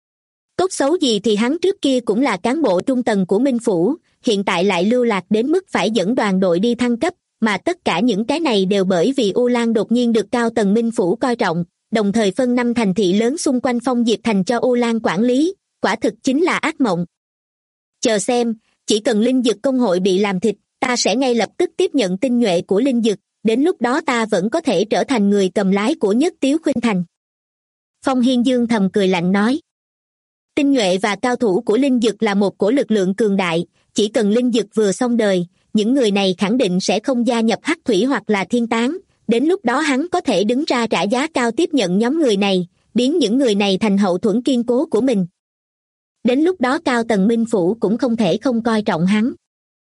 Tốt xấu gì thì hắn trước kia cũng là cán bộ trung tầng của Minh Phủ, hiện tại lại lưu lạc đến mức phải dẫn đoàn đội đi thăng cấp, mà tất cả những cái này đều bởi vì U Lan đột nhiên được cao tầng Minh Phủ coi trọng, đồng thời phân 5 thành thị lớn xung quanh Phong Diệp Thành cho U Lan quản lý, quả thực chính là ác mộng. Chờ xem, chỉ cần linh dực công hội bị làm thịt, ta sẽ ngay lập tức tiếp nhận tinh nhuệ của linh dực, đến lúc đó ta vẫn có thể trở thành người cầm lái của Nhất Tiếu Khuynh Thành. Phong Hiên Dương thầm cười lạnh nói. Tinh nhuệ và cao thủ của linh dực là một cổ lực lượng cường đại, chỉ cần linh dực vừa xong đời, những người này khẳng định sẽ không gia nhập hắc thủy hoặc là thiên tán, đến lúc đó hắn có thể đứng ra trả giá cao tiếp nhận nhóm người này, biến những người này thành hậu thuẫn kiên cố của mình. Đến lúc đó cao tầng Minh Phủ cũng không thể không coi trọng hắn.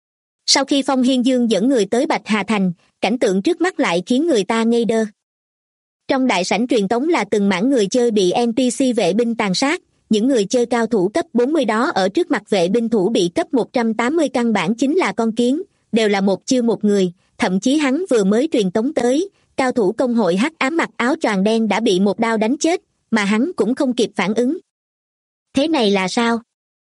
Sau khi Phong Hiên Dương dẫn người tới Bạch Hà Thành, cảnh tượng trước mắt lại khiến người ta ngây đơ. Trong đại sảnh truyền tống là từng mảng người chơi bị NPC vệ binh tàn sát, những người chơi cao thủ cấp 40 đó ở trước mặt vệ binh thủ bị cấp 180 căn bản chính là con kiến, đều là một chiêu một người, thậm chí hắn vừa mới truyền tống tới, cao thủ công hội hắc ám mặc áo choàng đen đã bị một đao đánh chết, mà hắn cũng không kịp phản ứng. Thế này là sao?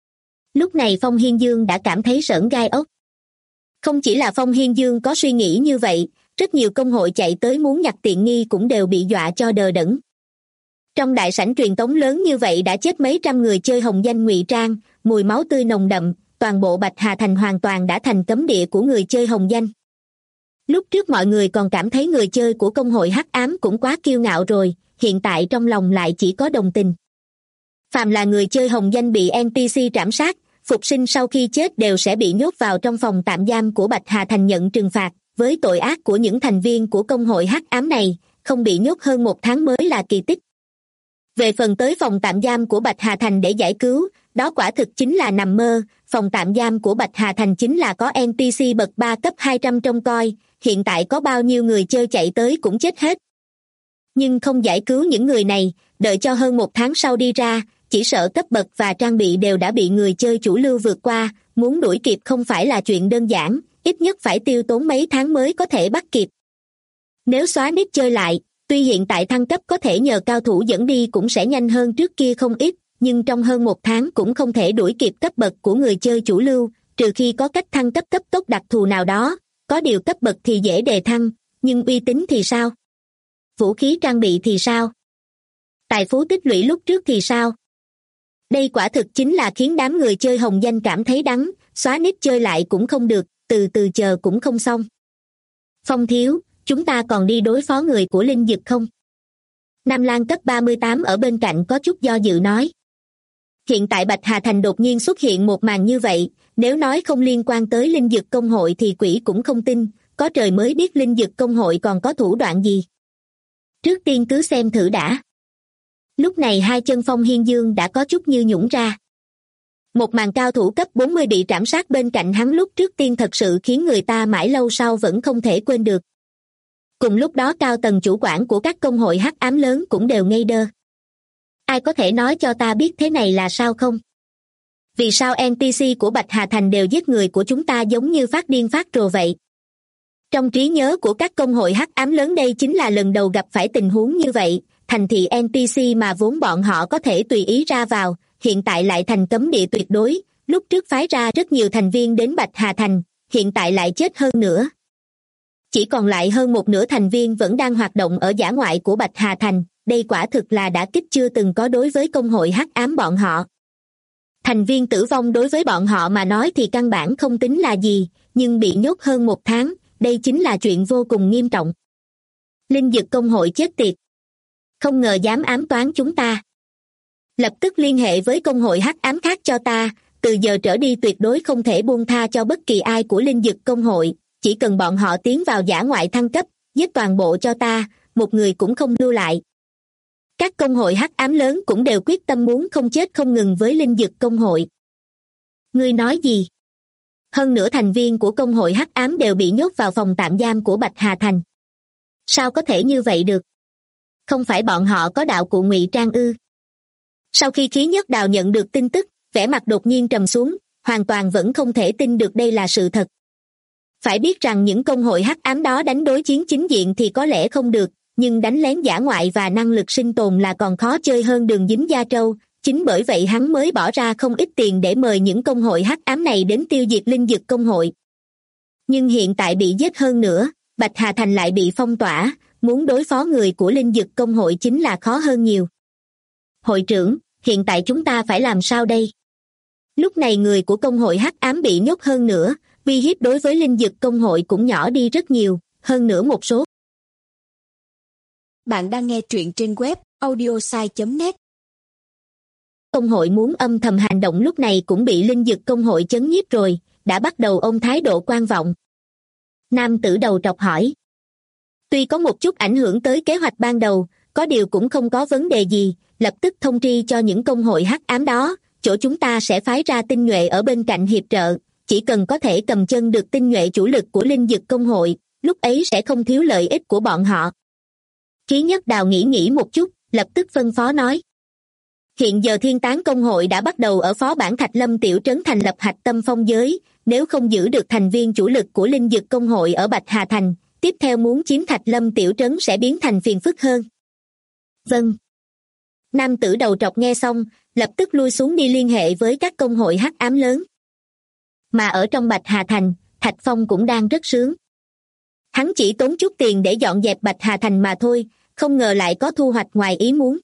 Lúc này Phong Hiên Dương đã cảm thấy sởn gai ốc. Không chỉ là Phong Hiên Dương có suy nghĩ như vậy, rất nhiều công hội chạy tới muốn nhặt tiện nghi cũng đều bị dọa cho đờ đẫn. Trong đại sảnh truyền tống lớn như vậy đã chết mấy trăm người chơi hồng danh ngụy trang, mùi máu tươi nồng đậm, toàn bộ Bạch Hà Thành hoàn toàn đã thành cấm địa của người chơi hồng danh. Lúc trước mọi người còn cảm thấy người chơi của công hội hắc ám cũng quá kiêu ngạo rồi, hiện tại trong lòng lại chỉ có đồng tình. Phàm là người chơi hồng danh bị NPC trảm sát, phục sinh sau khi chết đều sẽ bị nhốt vào trong phòng tạm giam của Bạch Hà Thành nhận trừng phạt, với tội ác của những thành viên của công hội hắc ám này, không bị nhốt hơn 1 tháng mới là kỳ tích. Về phần tới phòng tạm giam của Bạch Hà Thành để giải cứu, đó quả thực chính là nằm mơ, phòng tạm giam của Bạch Hà Thành chính là có NPC bậc 3 cấp 200 trông coi, hiện tại có bao nhiêu người chơi chạy tới cũng chết hết. Nhưng không giải cứu những người này, đợi cho hơn 1 tháng sau đi ra, chỉ sợ cấp bậc và trang bị đều đã bị người chơi chủ lưu vượt qua, muốn đuổi kịp không phải là chuyện đơn giản, ít nhất phải tiêu tốn mấy tháng mới có thể bắt kịp. Nếu xóa nick chơi lại, tuy hiện tại thăng cấp có thể nhờ cao thủ dẫn đi cũng sẽ nhanh hơn trước kia không ít, nhưng trong hơn 1 tháng cũng không thể đuổi kịp cấp bậc của người chơi chủ lưu, trừ khi có cách thăng cấp cấp tốc đặc thù nào đó, có điều cấp bậc thì dễ đề thăng, nhưng uy tín thì sao? Vũ khí trang bị thì sao? Tài phú tích lũy lúc trước thì sao? Đây quả thực chính là khiến đám người chơi hồng danh cảm thấy đắng, xóa nick chơi lại cũng không được, từ từ chờ cũng không xong. Phong thiếu, chúng ta còn đi đối phó người của linh dực không? Nam Lan cấp 38 ở bên cạnh có chút do dự nói. Hiện tại Bạch Hà Thành đột nhiên xuất hiện một màn như vậy, nếu nói không liên quan tới linh dực công hội thì quỷ cũng không tin, có trời mới biết linh dực công hội còn có thủ đoạn gì. Trước tiên cứ xem thử đã. Lúc này hai chân Phong Hiên Dương đã có chút như nhũn ra. Một màn cao thủ cấp 40 bị trảm sát bên cạnh hắn lúc trước tiên thật sự khiến người ta mãi lâu sau vẫn không thể quên được. Cùng lúc đó cao tầng chủ quản của các công hội hắc ám lớn cũng đều ngây đơ. Ai có thể nói cho ta biết thế này là sao không? Vì sao NPC của Bạch Hà Thành đều giết người của chúng ta giống như phát điên phát rồ vậy? Trong trí nhớ của các công hội hắc ám lớn đây chính là lần đầu gặp phải tình huống như vậy, thành thị NPC mà vốn bọn họ có thể tùy ý ra vào, hiện tại lại thành cấm địa tuyệt đối, lúc trước phái ra rất nhiều thành viên đến Bạch Hà Thành, hiện tại lại chết hơn nữa. Chỉ còn lại hơn một nửa thành viên vẫn đang hoạt động ở dã ngoại của Bạch Hà Thành, đây quả thực là đả kích chưa từng có đối với công hội hắc ám bọn họ. Thành viên tử vong đối với bọn họ mà nói thì căn bản không tính là gì, nhưng bị nhốt hơn 1 tháng, đây chính là chuyện vô cùng nghiêm trọng. Linh dực công hội chết tiệt. Không ngờ dám ám toán chúng ta. Lập tức liên hệ với công hội hắc ám khác cho ta, từ giờ trở đi tuyệt đối không thể buông tha cho bất kỳ ai của linh dực công hội, chỉ cần bọn họ tiến vào dã ngoại thăng cấp, giết toàn bộ cho ta, một người cũng không lưu lại. Các công hội hắc ám lớn cũng đều quyết tâm muốn không chết không ngừng với linh dực công hội. Ngươi nói gì? Hơn nửa thành viên của công hội hắc ám đều bị nhốt vào phòng tạm giam của Bạch Hà Thành. Sao có thể như vậy được? Không phải bọn họ có đạo cụ ngụy trang ư? Sau khi Khí Nhất Đào nhận được tin tức, vẻ mặt đột nhiên trầm xuống, hoàn toàn vẫn không thể tin được đây là sự thật. Phải biết rằng những công hội hắc ám đó đánh đối chiến chính diện thì có lẽ không được, nhưng đánh lén dã ngoại và năng lực sinh tồn là còn khó chơi hơn đường dính da trâu. Chính bởi vậy hắn mới bỏ ra không ít tiền để mời những công hội hắc ám này đến tiêu diệt linh dực công hội. Nhưng hiện tại bị giết hơn nữa, Bạch Hà Thành lại bị phong tỏa, muốn đối phó người của linh dực công hội chính là khó hơn nhiều. Hội trưởng, hiện tại chúng ta phải làm sao đây? Lúc này người của công hội hắc ám bị nhốt hơn nữa, uy hiếp đối với linh dực công hội cũng nhỏ đi rất nhiều, hơn nữa một số. Bạn đang nghe truyện trên web audiosai.net. Công hội muốn âm thầm hành động lúc này cũng bị linh dực công hội chấn nhiếp rồi, đã bắt đầu ôm thái độ quan vọng. Nam tử đầu trọc hỏi. Tuy có một chút ảnh hưởng tới kế hoạch ban đầu, có điều cũng không có vấn đề gì, lập tức thông tri cho những công hội hắc ám đó, chỗ chúng ta sẽ phái ra tinh nhuệ ở bên cạnh hiệp trợ, chỉ cần có thể cầm chân được tinh nhuệ chủ lực của linh dực công hội, lúc ấy sẽ không thiếu lợi ích của bọn họ. Khí Nhất Đào nghĩ một chút, lập tức phân phó nói. Hiện giờ Thiên Tán công hội đã bắt đầu ở phó bản Thạch Lâm tiểu trấn thành lập hạch tâm phong giới, nếu không giữ được thành viên chủ lực của linh dực công hội ở Bạch Hà Thành, tiếp theo muốn chiếm Thạch Lâm tiểu trấn sẽ biến thành phiền phức hơn. Vâng. Nam tử đầu trọc nghe xong, lập tức lui xuống đi liên hệ với các công hội hắc ám lớn. Mà ở trong Bạch Hà Thành, Thạch Phong cũng đang rất sướng. Hắn chỉ tốn chút tiền để dọn dẹp Bạch Hà Thành mà thôi, không ngờ lại có thu hoạch ngoài ý muốn.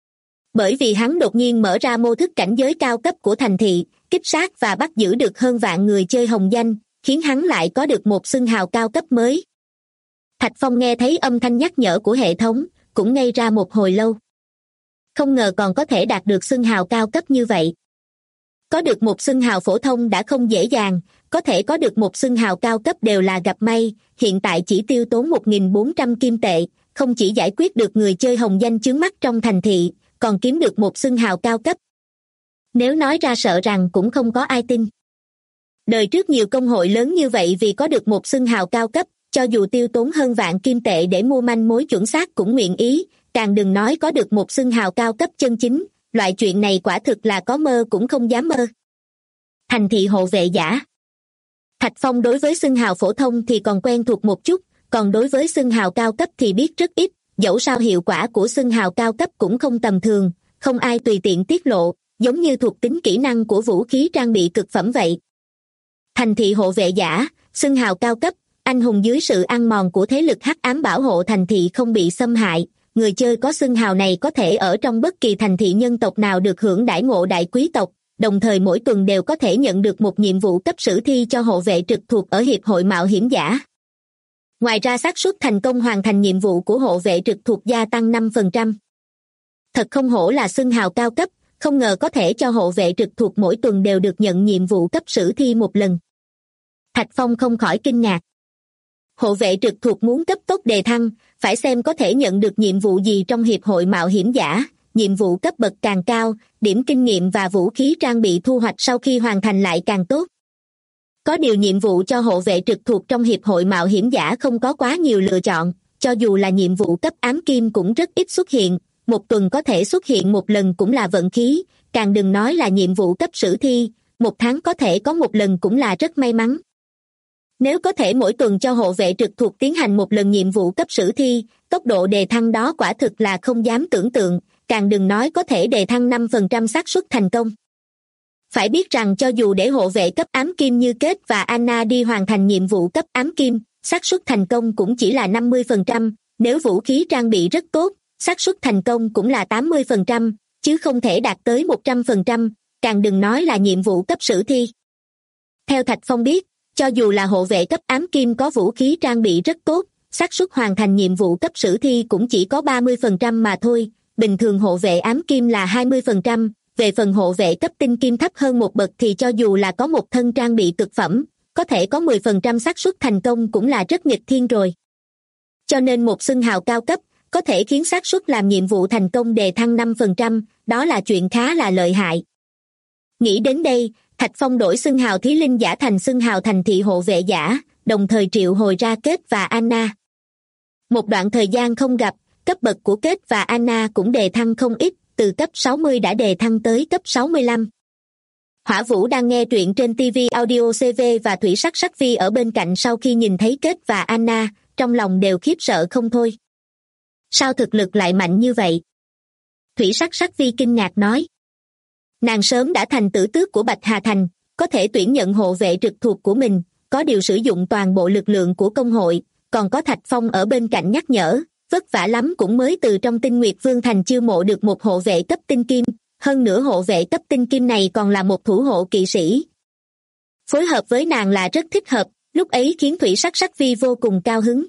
Bởi vì hắn đột nhiên mở ra mô thức cảnh giới cao cấp của thành thị, kích sát và bắt giữ được hơn vạn người chơi hồng danh, khiến hắn lại có được một xưng hào cao cấp mới. Thạch Phong nghe thấy âm thanh nhắc nhở của hệ thống, cũng ngây ra một hồi lâu. Không ngờ còn có thể đạt được xưng hào cao cấp như vậy. Có được một xưng hào phổ thông đã không dễ dàng, có thể có được một xưng hào cao cấp đều là gặp may, hiện tại chỉ tiêu tốn 1.400 kim tệ, không chỉ giải quyết được người chơi hồng danh chướng mắt trong thành thị, còn kiếm được một xưng hào cao cấp. Nếu nói ra sợ rằng cũng không có ai tin. Đời trước nhiều công hội lớn như vậy vì có được một xưng hào cao cấp, cho dù tiêu tốn hơn vạn kim tệ để mua manh mối chuẩn xác cũng nguyện ý, càng đừng nói có được một xưng hào cao cấp chân chính, loại chuyện này quả thực là có mơ cũng không dám mơ. Thành thị hộ vệ giả. Thạch Phong đối với xưng hào phổ thông thì còn quen thuộc một chút, còn đối với xưng hào cao cấp thì biết rất ít, dẫu sao hiệu quả của xưng hào cao cấp cũng không tầm thường, không ai tùy tiện tiết lộ, giống như thuộc tính kỹ năng của vũ khí trang bị cực phẩm vậy. Thành thị hộ vệ giả, xưng hào cao cấp, anh hùng dưới sự ăn mòn của thế lực hắc ám bảo hộ thành thị không bị xâm hại, người chơi có xưng hào này có thể ở trong bất kỳ thành thị nhân tộc nào được hưởng đãi ngộ đại quý tộc, đồng thời mỗi tuần đều có thể nhận được một nhiệm vụ cấp sử thi cho hộ vệ trực thuộc ở hiệp hội mạo hiểm giả. Ngoài ra xác suất thành công hoàn thành nhiệm vụ của hộ vệ trực thuộc gia tăng 5%. Thật không hổ là xưng hào cao cấp, không ngờ có thể cho hộ vệ trực thuộc mỗi tuần đều được nhận nhiệm vụ cấp sử thi một lần. Thạch Phong không khỏi kinh ngạc. Hộ vệ trực thuộc muốn cấp tốc đề thăng, phải xem có thể nhận được nhiệm vụ gì trong hiệp hội mạo hiểm giả, nhiệm vụ cấp bậc càng cao, điểm kinh nghiệm và vũ khí trang bị thu hoạch sau khi hoàn thành lại càng tốt. Có điều nhiệm vụ cho hộ vệ trực thuộc trong hiệp hội mạo hiểm giả không có quá nhiều lựa chọn, cho dù là nhiệm vụ cấp ám kim cũng rất ít xuất hiện, một tuần có thể xuất hiện một lần cũng là vận khí, càng đừng nói là nhiệm vụ cấp sử thi, một tháng có thể có một lần cũng là rất may mắn. Nếu có thể mỗi tuần cho hộ vệ trực thuộc tiến hành một lần nhiệm vụ cấp sử thi, tốc độ đề thăng đó quả thực là không dám tưởng tượng, càng đừng nói có thể đề thăng 5% xác suất thành công. Phải biết rằng cho dù để hộ vệ cấp ám kim như Kết và Anna đi hoàn thành nhiệm vụ cấp ám kim, xác suất thành công cũng chỉ là 50%, nếu vũ khí trang bị rất tốt, xác suất thành công cũng là 80%, chứ không thể đạt tới 100%, càng đừng nói là nhiệm vụ cấp sử thi. Theo Thạch Phong biết, cho dù là hộ vệ cấp ám kim có vũ khí trang bị rất tốt, xác suất hoàn thành nhiệm vụ cấp sử thi cũng chỉ có 30% mà thôi, bình thường hộ vệ ám kim là 20%, về phần hộ vệ cấp tinh kim thấp hơn một bậc thì cho dù là có một thân trang bị cực phẩm, có thể có 10% xác suất thành công cũng là rất nghịch thiên rồi. Cho nên một xưng hào cao cấp có thể khiến xác suất làm nhiệm vụ thành công đề thăng 5%, đó là chuyện khá là lợi hại. Nghĩ đến đây, Thạch Phong đổi xưng hào thí linh giả thành xưng hào thành thị hộ vệ giả, đồng thời triệu hồi ra Kết và Anna. Một đoạn thời gian không gặp, cấp bậc của Kết và Anna cũng đề thăng không ít, từ cấp 60 đã đề thăng tới cấp 65. Hỏa Vũ đang nghe truyện trên TV Audio CV và Thủy Sắc Sắc Vi ở bên cạnh sau khi nhìn thấy Kết và Anna, trong lòng đều khiếp sợ không thôi. Sao thực lực lại mạnh như vậy? Thủy Sắc Sắc Vi kinh ngạc nói. Nàng sớm đã thành tử tước của Bạch Hà Thành, có thể tuyển nhận hộ vệ trực thuộc của mình, có điều sử dụng toàn bộ lực lượng của công hội, còn có Thạch Phong ở bên cạnh nhắc nhở, vất vả lắm cũng mới từ trong Tinh Nguyệt Vương Thành chiêu mộ được một hộ vệ cấp tinh kim, hơn nữa hộ vệ cấp tinh kim này còn là một thủ hộ kỵ sĩ. Phối hợp với nàng là rất thích hợp, lúc ấy khiến Thủy Sắc Sắc Vi vô cùng cao hứng.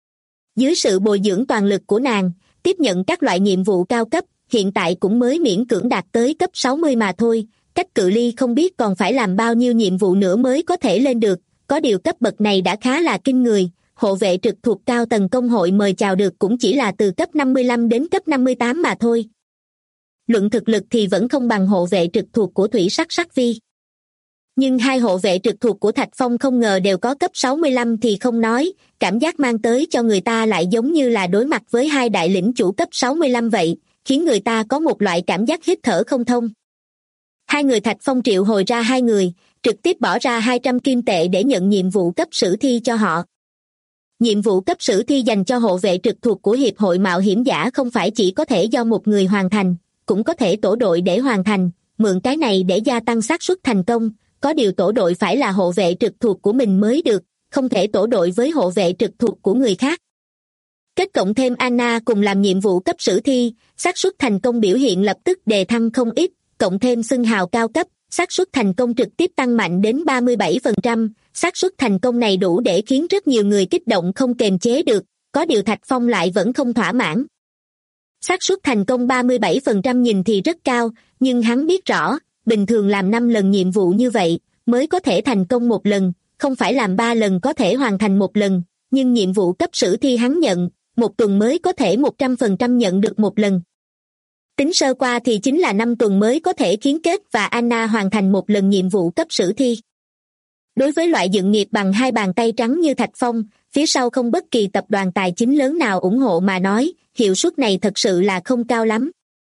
Dưới sự bồi dưỡng toàn lực của nàng, tiếp nhận các loại nhiệm vụ cao cấp, hiện tại cũng mới miễn cưỡng đạt tới cấp 60 mà thôi, cách cự ly không biết còn phải làm bao nhiêu nhiệm vụ nữa mới có thể lên được, có điều cấp bậc này đã khá là kinh người, hộ vệ trực thuộc cao tầng công hội mời chào được cũng chỉ là từ cấp 55 đến cấp 58 mà thôi. Luận thực lực thì vẫn không bằng hộ vệ trực thuộc của Thủy Sắc Sắc Vi. Nhưng hai hộ vệ trực thuộc của Thạch Phong không ngờ đều có cấp 65 thì không nói, cảm giác mang tới cho người ta lại giống như là đối mặt với hai đại lĩnh chủ cấp 65 vậy, khiến người ta có một loại cảm giác hít thở không thông. Hai người Thạch Phong triệu hồi ra hai người, trực tiếp bỏ ra 200 kim tệ để nhận nhiệm vụ cấp sử thi cho họ. Nhiệm vụ cấp sử thi dành cho hộ vệ trực thuộc của Hiệp hội Mạo hiểm giả không phải chỉ có thể do một người hoàn thành, cũng có thể tổ đội để hoàn thành, mượn cái này để gia tăng xác suất thành công, có điều tổ đội phải là hộ vệ trực thuộc của mình mới được, không thể tổ đội với hộ vệ trực thuộc của người khác. Kết cộng thêm Anna cùng làm nhiệm vụ cấp sử thi, xác suất thành công biểu hiện lập tức đề thăng không ít, cộng thêm xưng hào cao cấp, xác suất thành công trực tiếp tăng mạnh đến 37%, xác suất thành công này đủ để khiến rất nhiều người kích động không kềm chế được, có điều Thạch Phong lại vẫn không thỏa mãn. Xác suất thành công 37% nhìn thì rất cao, nhưng hắn biết rõ, bình thường làm 5 lần nhiệm vụ như vậy, mới có thể thành công một lần, không phải làm 3 lần có thể hoàn thành một lần, nhưng nhiệm vụ cấp sử thi hắn nhận, một tuần mới có thể 100% nhận được một lần. Tính sơ qua thì chính là 5 tuần mới có thể khiến Kết và Anna hoàn thành một lần nhiệm vụ cấp sử thi. Đối với loại dựng nghiệp bằng hai bàn tay trắng như Thạch Phong, phía sau không bất kỳ tập đoàn tài chính lớn nào ủng hộ mà nói, hiệu suất này thật sự là không cao lắm.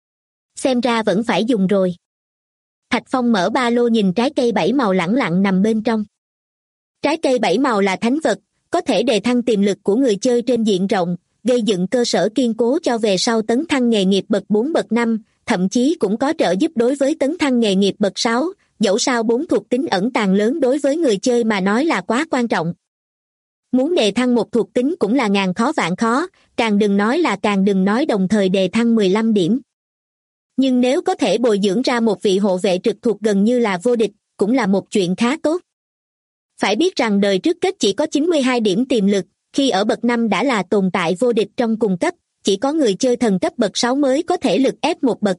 Xem ra vẫn phải dùng rồi. Thạch Phong mở ba lô nhìn trái cây 7 màu lẳng lặng nằm bên trong. Trái cây 7 màu là thánh vật, có thể đề thăng tiềm lực của người chơi trên diện rộng, gây dựng cơ sở kiên cố cho về sau tấn thăng nghề nghiệp bậc 4 bậc 5, thậm chí cũng có trợ giúp đối với tấn thăng nghề nghiệp bậc 6, dẫu sao 4 thuộc tính ẩn tàng lớn đối với người chơi mà nói là quá quan trọng. Muốn đề thăng một thuộc tính cũng là ngàn khó vạn khó, càng đừng nói đồng thời đề thăng 15 điểm. Nhưng nếu có thể bồi dưỡng ra một vị hộ vệ trực thuộc gần như là vô địch, cũng là một chuyện khá tốt. Phải biết rằng đời trước Kết chỉ có 92 điểm tiềm lực, khi ở bậc 5 đã là tồn tại vô địch trong cùng cấp, chỉ có người chơi thần cấp bậc 6 mới có thể lực ép một bậc.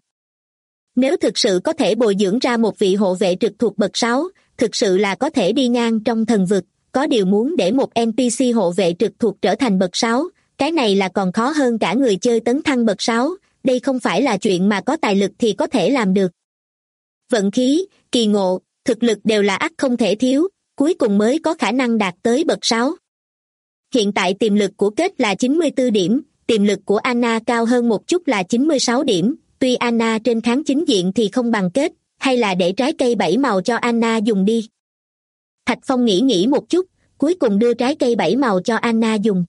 Nếu thực sự có thể bồi dưỡng ra một vị hộ vệ trực thuộc bậc 6, thực sự là có thể đi ngang trong thần vực, có điều muốn để một NPC hộ vệ trực thuộc trở thành bậc 6, cái này là còn khó hơn cả người chơi tấn thăng bậc 6, đây không phải là chuyện mà có tài lực thì có thể làm được. Vận khí, kỳ ngộ, thực lực đều là ắt không thể thiếu, cuối cùng mới có khả năng đạt tới bậc 6. Hiện tại tiềm lực của Kết là 94 điểm, tiềm lực của Anna cao hơn một chút là 96 điểm, tuy Anna trên kháng chính diện thì không bằng Kết, hay là để trái cây 7 màu cho Anna dùng đi. Thạch Phong nghĩ một chút, cuối cùng đưa trái cây 7 màu cho Anna dùng.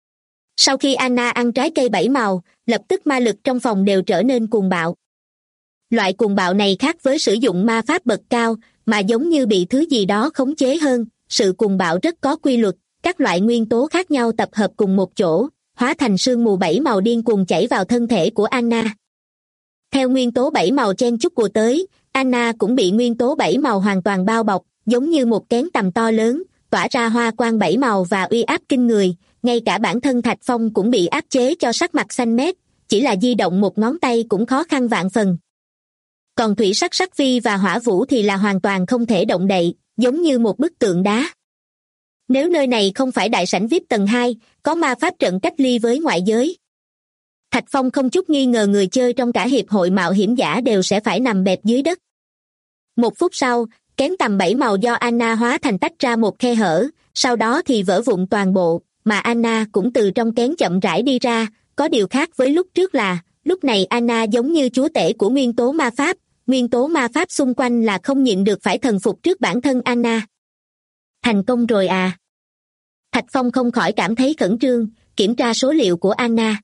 Sau khi Anna ăn trái cây 7 màu, lập tức ma lực trong phòng đều trở nên cuồng bạo. Loại cuồng bạo này khác với sử dụng ma pháp bậc cao, mà giống như bị thứ gì đó khống chế hơn, sự cuồng bạo rất có quy luật, các loại nguyên tố khác nhau tập hợp cùng một chỗ, hóa thành sương mù 7 màu điên cuồng chảy vào thân thể của Anna. Theo nguyên tố 7 màu chen chúc của tới, Anna cũng bị nguyên tố 7 màu hoàn toàn bao bọc, giống như một kén tằm to lớn, tỏa ra hoa quang 7 màu và uy áp kinh người, ngay cả bản thân Thạch Phong cũng bị áp chế cho sắc mặt xanh mét, chỉ là di động một ngón tay cũng khó khăn vạn phần. Còn thủy sắc sắc vi và hỏa vũ thì là hoàn toàn không thể động đậy, giống như một bức tượng đá. Nếu nơi này không phải đại sảnh VIP tầng 2, có ma pháp trận cách ly với ngoại giới. Thạch Phong không chút nghi ngờ người chơi trong cả hiệp hội mạo hiểm giả đều sẽ phải nằm bẹp dưới đất. 1 phút sau, kén tầm 7 màu do Anna hóa thành tách ra một khe hở, sau đó thì vỡ vụn toàn bộ, mà Anna cũng từ trong kén chậm rãi đi ra. Có điều khác với lúc trước là, lúc này Anna giống như chúa tể của nguyên tố ma pháp xung quanh là không nhịn được phải thần phục trước bản thân Anna. Thành công rồi à? Thạch Phong không khỏi cảm thấy khẩn trương, kiểm tra số liệu của Anna.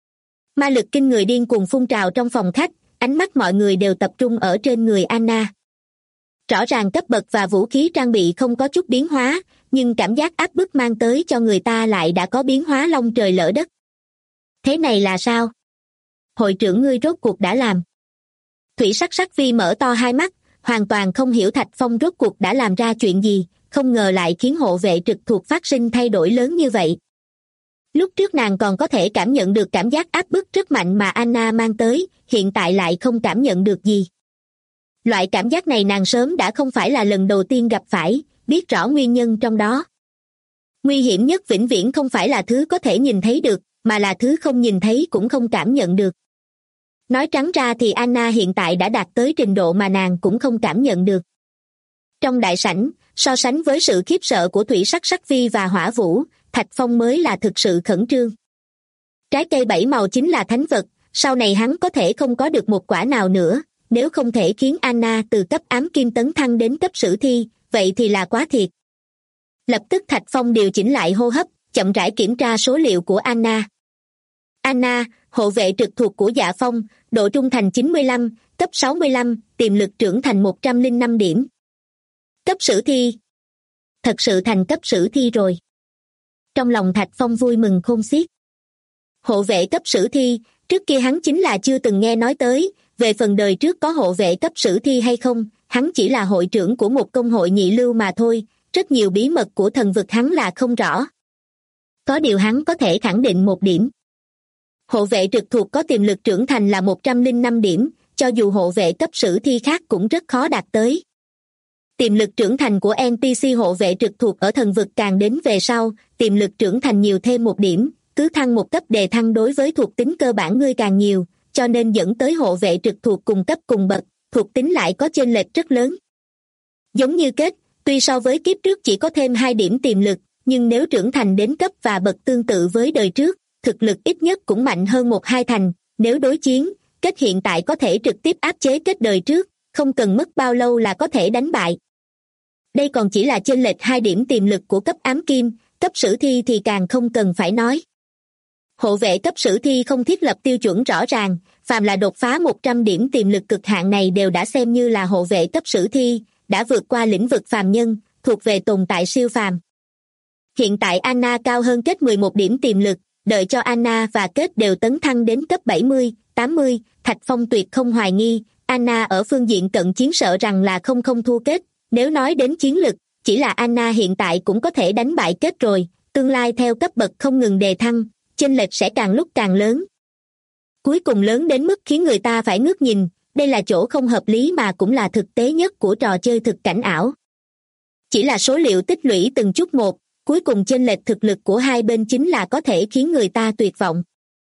Ma lực kinh người điên cuồng phun trào trong phòng khách, ánh mắt mọi người đều tập trung ở trên người Anna. Rõ ràng cấp bậc và vũ khí trang bị không có chút biến hóa, nhưng cảm giác áp bức mang tới cho người ta lại đã có biến hóa long trời lỡ đất. Thế này là sao? Hội trưởng ngươi rốt cuộc đã làm. Thủy sắc sắc vi mở to hai mắt, hoàn toàn không hiểu Thạch Phong rốt cuộc đã làm ra chuyện gì, không ngờ lại khiến hộ vệ trực thuộc phát sinh thay đổi lớn như vậy. Lúc trước nàng còn có thể cảm nhận được cảm giác áp bức rất mạnh mà Anna mang tới, hiện tại lại không cảm nhận được gì. Loại cảm giác này nàng sớm đã không phải là lần đầu tiên gặp phải, biết rõ nguyên nhân trong đó. Nguy hiểm nhất vĩnh viễn không phải là thứ có thể nhìn thấy được, mà là thứ không nhìn thấy cũng không cảm nhận được. Nói trắng ra thì Anna hiện tại đã đạt tới trình độ mà nàng cũng không cảm nhận được. Trong đại sảnh, so sánh với sự khiếp sợ của thủy sắc sắc vi và hỏa vũ, Thạch Phong mới là thực sự khẩn trương. Trái cây 7 màu chính là thánh vật, sau này hắn có thể không có được một quả nào nữa, nếu không thể khiến Anna từ cấp ám kim tấn thăng đến cấp sử thi, vậy thì là quá thiệt. Lập tức Thạch Phong điều chỉnh lại hô hấp, chậm rãi kiểm tra số liệu của Anna. Anna, hộ vệ trực thuộc của Dạ Phong, độ trung thành 95, cấp 65, tiềm lực trưởng thành 105 điểm. Cấp sử thi. Thật sự thành cấp sử thi rồi. Trong lòng Thạch Phong vui mừng khôn xiết. Hộ vệ cấp sử thi, trước kia hắn chính là chưa từng nghe nói tới, về phần đời trước có hộ vệ cấp sử thi hay không, hắn chỉ là hội trưởng của một công hội nhị lưu mà thôi, rất nhiều bí mật của thần vực hắn là không rõ. Có điều hắn có thể khẳng định một điểm. Hộ vệ trực thuộc có tiềm lực trưởng thành là 105 điểm, cho dù hộ vệ cấp sử thi khác cũng rất khó đạt tới. Tiềm lực trưởng thành của NPC hộ vệ trực thuộc ở thần vực càng đến về sau, tiềm lực trưởng thành nhiều thêm 1 điểm, cứ thăng 1 cấp đề thăng đối với thuộc tính cơ bản ngươi càng nhiều, cho nên dẫn tới hộ vệ trực thuộc cùng cấp cùng bậc, thuộc tính lại có chênh lệch rất lớn. Giống như kết, tuy so với kiếp trước chỉ có thêm 2 điểm tiềm lực, nhưng nếu trưởng thành đến cấp và bậc tương tự với đời trước, thực lực ít nhất cũng mạnh hơn 1-2 thành, nếu đối chiến, kết hiện tại có thể trực tiếp áp chế kết đời trước, không cần mất bao lâu là có thể đánh bại. Đây còn chỉ là chênh lệch 2 điểm tiềm lực của cấp ám kim, cấp sử thi thì càng không cần phải nói. Hộ vệ cấp sử thi không thiết lập tiêu chuẩn rõ ràng, phàm là đột phá 100 điểm tiềm lực cực hạn này đều đã xem như là hộ vệ cấp sử thi, đã vượt qua lĩnh vực phàm nhân, thuộc về tồn tại siêu phàm. Hiện tại Anna cao hơn Kết 11 điểm tiềm lực, đợi cho Anna và Kết đều tấn thăng đến cấp 70, 80, Thạch Phong tuyệt không hoài nghi, Anna ở phương diện cận chiến sợ rằng là không thua Kết. Nếu nói đến chiến lực, chỉ là Anna hiện tại cũng có thể đánh bại Kết rồi, tương lai theo cấp bậc không ngừng đề thăng, chênh lệch sẽ càng lúc càng lớn. Cuối cùng lớn đến mức khiến người ta phải ngước nhìn, đây là chỗ không hợp lý mà cũng là thực tế nhất của trò chơi thực cảnh ảo. Chỉ là số liệu tích lũy từng chút một, cuối cùng chênh lệch thực lực của hai bên chính là có thể khiến người ta tuyệt vọng.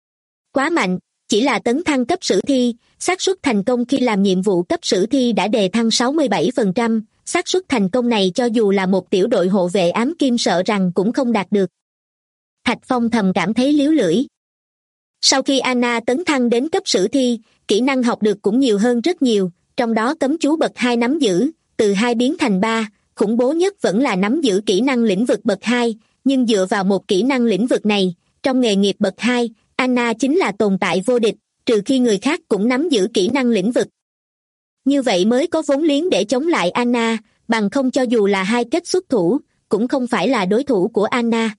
Quá mạnh, chỉ là tấn thăng cấp sử thi, xác suất thành công khi làm nhiệm vụ cấp sử thi đã đề thăng 67%, xác suất thành công này cho dù là một tiểu đội hộ vệ ám kim sợ rằng cũng không đạt được. Thạch Phong thầm cảm thấy líu lưỡi. Sau khi Anna tấn thăng đến cấp sử thi, kỹ năng học được cũng nhiều hơn rất nhiều, trong đó cấm chú bậc 2 nắm giữ, từ 2 biến thành 3, khủng bố nhất vẫn là nắm giữ kỹ năng lĩnh vực bậc 2, nhưng dựa vào một kỹ năng lĩnh vực này, trong nghề nghiệp bậc 2, Anna chính là tồn tại vô địch, trừ khi người khác cũng nắm giữ kỹ năng lĩnh vực. Như vậy mới có vốn liếng để chống lại Anna, bằng không cho dù là hai Kết xuất thủ, cũng không phải là đối thủ của Anna.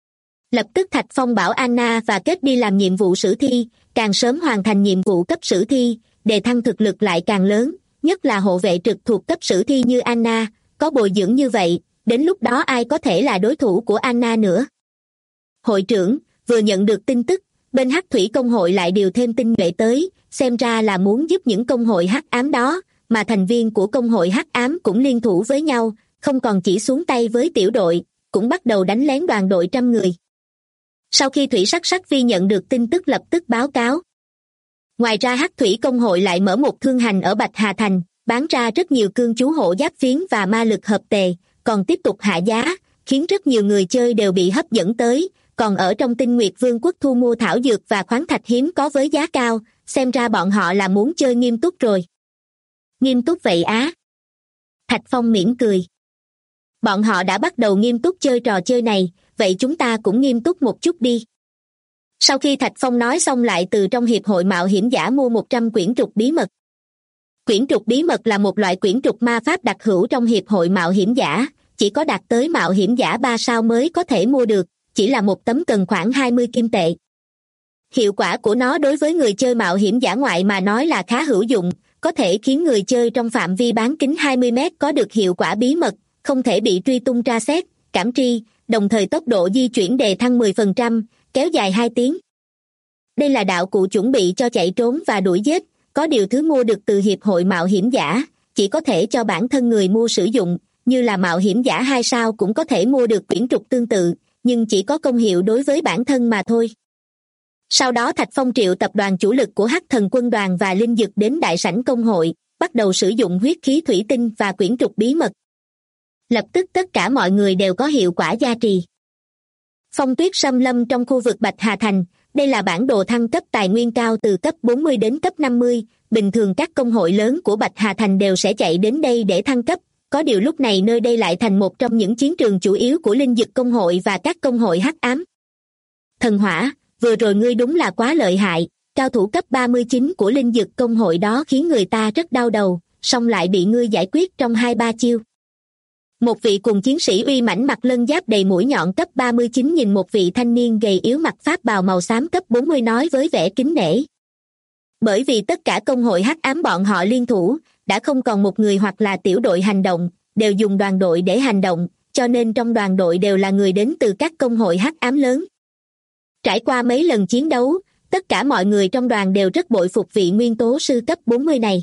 Lập tức Thạch Phong bảo Anna và Kết đi làm nhiệm vụ sử thi, càng sớm hoàn thành nhiệm vụ cấp sử thi, đề thăng thực lực lại càng lớn, nhất là hộ vệ trực thuộc cấp sử thi như Anna, có bồi dưỡng như vậy, đến lúc đó ai có thể là đối thủ của Anna nữa. Hội trưởng, vừa nhận được tin tức, Bên hắc thủy công hội lại điều thêm tinh nhuệ tới, xem ra là muốn giúp những công hội hắc ám đó, mà thành viên của công hội hắc ám cũng liên thủ với nhau, không còn chỉ xuống tay với tiểu đội, cũng bắt đầu đánh lén đoàn đội 100 người. Sau khi Thủy Sắc Sắc Vi nhận được tin tức lập tức báo cáo. Ngoài ra hắc thủy công hội lại mở một thương hành ở Bạch Hà Thành, bán ra rất nhiều cương chú hộ giáp phiến và ma lực hợp tề, còn tiếp tục hạ giá, khiến rất nhiều người chơi đều bị hấp dẫn tới, còn ở trong Tinh Nguyệt Vương quốc thu mua thảo dược và khoáng thạch hiếm có với giá cao, xem ra bọn họ là muốn chơi nghiêm túc rồi. Nghiêm túc vậy á? Thạch Phong mỉm cười. Bọn họ đã bắt đầu nghiêm túc chơi trò chơi này, vậy chúng ta cũng nghiêm túc một chút đi. Sau khi Thạch Phong nói xong lại từ trong hiệp hội mạo hiểm giả mua 100 quyển trục bí mật. Quyển trục bí mật là một loại quyển trục ma pháp đặc hữu trong hiệp hội mạo hiểm giả, chỉ có đạt tới mạo hiểm giả 3 sao mới có thể mua được, chỉ là một tấm cần khoảng 20 kim tệ. Hiệu quả của nó đối với người chơi mạo hiểm giả ngoại mà nói là khá hữu dụng, có thể khiến người chơi trong phạm vi bán kính 20 mét có được hiệu quả bí mật, không thể bị truy tung tra xét, cảm tri, đồng thời tốc độ di chuyển đề thăng 10%, kéo dài 2 tiếng. Đây là đạo cụ chuẩn bị cho chạy trốn và đuổi giết, có điều thứ mua được từ hiệp hội mạo hiểm giả, chỉ có thể cho bản thân người mua sử dụng, như là mạo hiểm giả 2 sao cũng có thể mua được quyển trục tương tự, nhưng chỉ có công hiệu đối với bản thân mà thôi. Sau đó Thạch Phong triệu tập đoàn chủ lực của Hắc Thần quân đoàn và Linh Dực đến đại sảnh công hội, bắt đầu sử dụng huyết khí thủy tinh và quyển trục bí mật. Lập tức tất cả mọi người đều có hiệu quả gia trì. Phong tuyết xâm lâm trong khu vực Bạch Hà Thành, đây là bản đồ thăng cấp tài nguyên cao từ cấp 40 đến cấp 50, bình thường các công hội lớn của Bạch Hà Thành đều sẽ chạy đến đây để thăng cấp, có điều lúc này nơi đây lại thành một trong những chiến trường chủ yếu của Linh Dực công hội và các công hội hắc ám. Thần Hỏa, vừa rồi ngươi đúng là quá lợi hại, cao thủ cấp 39 của Linh Dực công hội đó khiến người ta rất đau đầu, song lại bị ngươi giải quyết trong 2-3 chiêu. Một vị cùng chiến sĩ uy mãnh mặc lân giáp đầy mũi nhọn cấp 39 nhìn một vị thanh niên gầy yếu mặc pháp bào màu xám cấp 40 nói với vẻ kính nể. Bởi vì tất cả công hội hắc ám bọn họ liên thủ, đã không còn một người hoặc là tiểu đội hành động, đều dùng đoàn đội để hành động, cho nên trong đoàn đội đều là người đến từ các công hội hắc ám lớn. Trải qua mấy lần chiến đấu, tất cả mọi người trong đoàn đều rất bội phục vị nguyên tố sư cấp 40 này.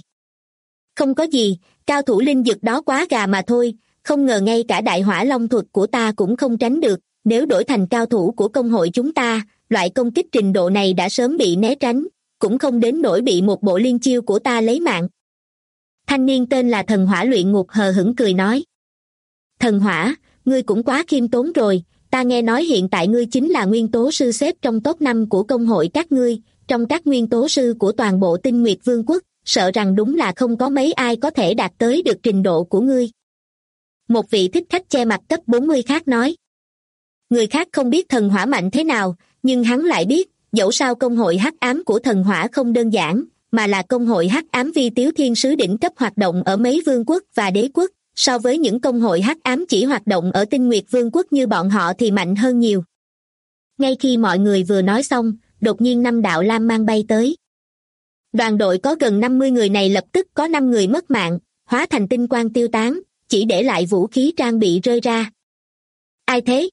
Không có gì, cao thủ linh dực đó quá gà mà thôi, không ngờ ngay cả đại hỏa long thuật của ta cũng không tránh được, nếu đổi thành cao thủ của công hội chúng ta, loại công kích trình độ này đã sớm bị né tránh, cũng không đến nỗi bị một bộ liên chiêu của ta lấy mạng. Thanh niên tên là Thần Hỏa luyện ngục hờ hững cười nói. Thần Hỏa, ngươi cũng quá khiêm tốn rồi, ta nghe nói hiện tại ngươi chính là nguyên tố sư xếp trong top 5 của công hội các ngươi, trong các nguyên tố sư của toàn bộ Tinh Nguyệt Vương quốc, sợ rằng đúng là không có mấy ai có thể đạt tới được trình độ của ngươi. Một vị thích khách che mặt cấp 40 khác nói. Người khác không biết Thần Hỏa mạnh thế nào, nhưng hắn lại biết, dẫu sao công hội hắc ám của Thần Hỏa không đơn giản, mà là công hội hắc ám vi tiếu thiên sứ đỉnh cấp hoạt động ở mấy vương quốc và đế quốc, so với những công hội hắc ám chỉ hoạt động ở Tinh Nguyệt Vương quốc như bọn họ thì mạnh hơn nhiều. Ngay khi mọi người vừa nói xong, đột nhiên 5 đạo lam mang bay tới. Đoàn đội có gần 50 người này lập tức có 5 người mất mạng, hóa thành tinh quang tiêu tán, chỉ để lại vũ khí trang bị rơi ra. Ai thế?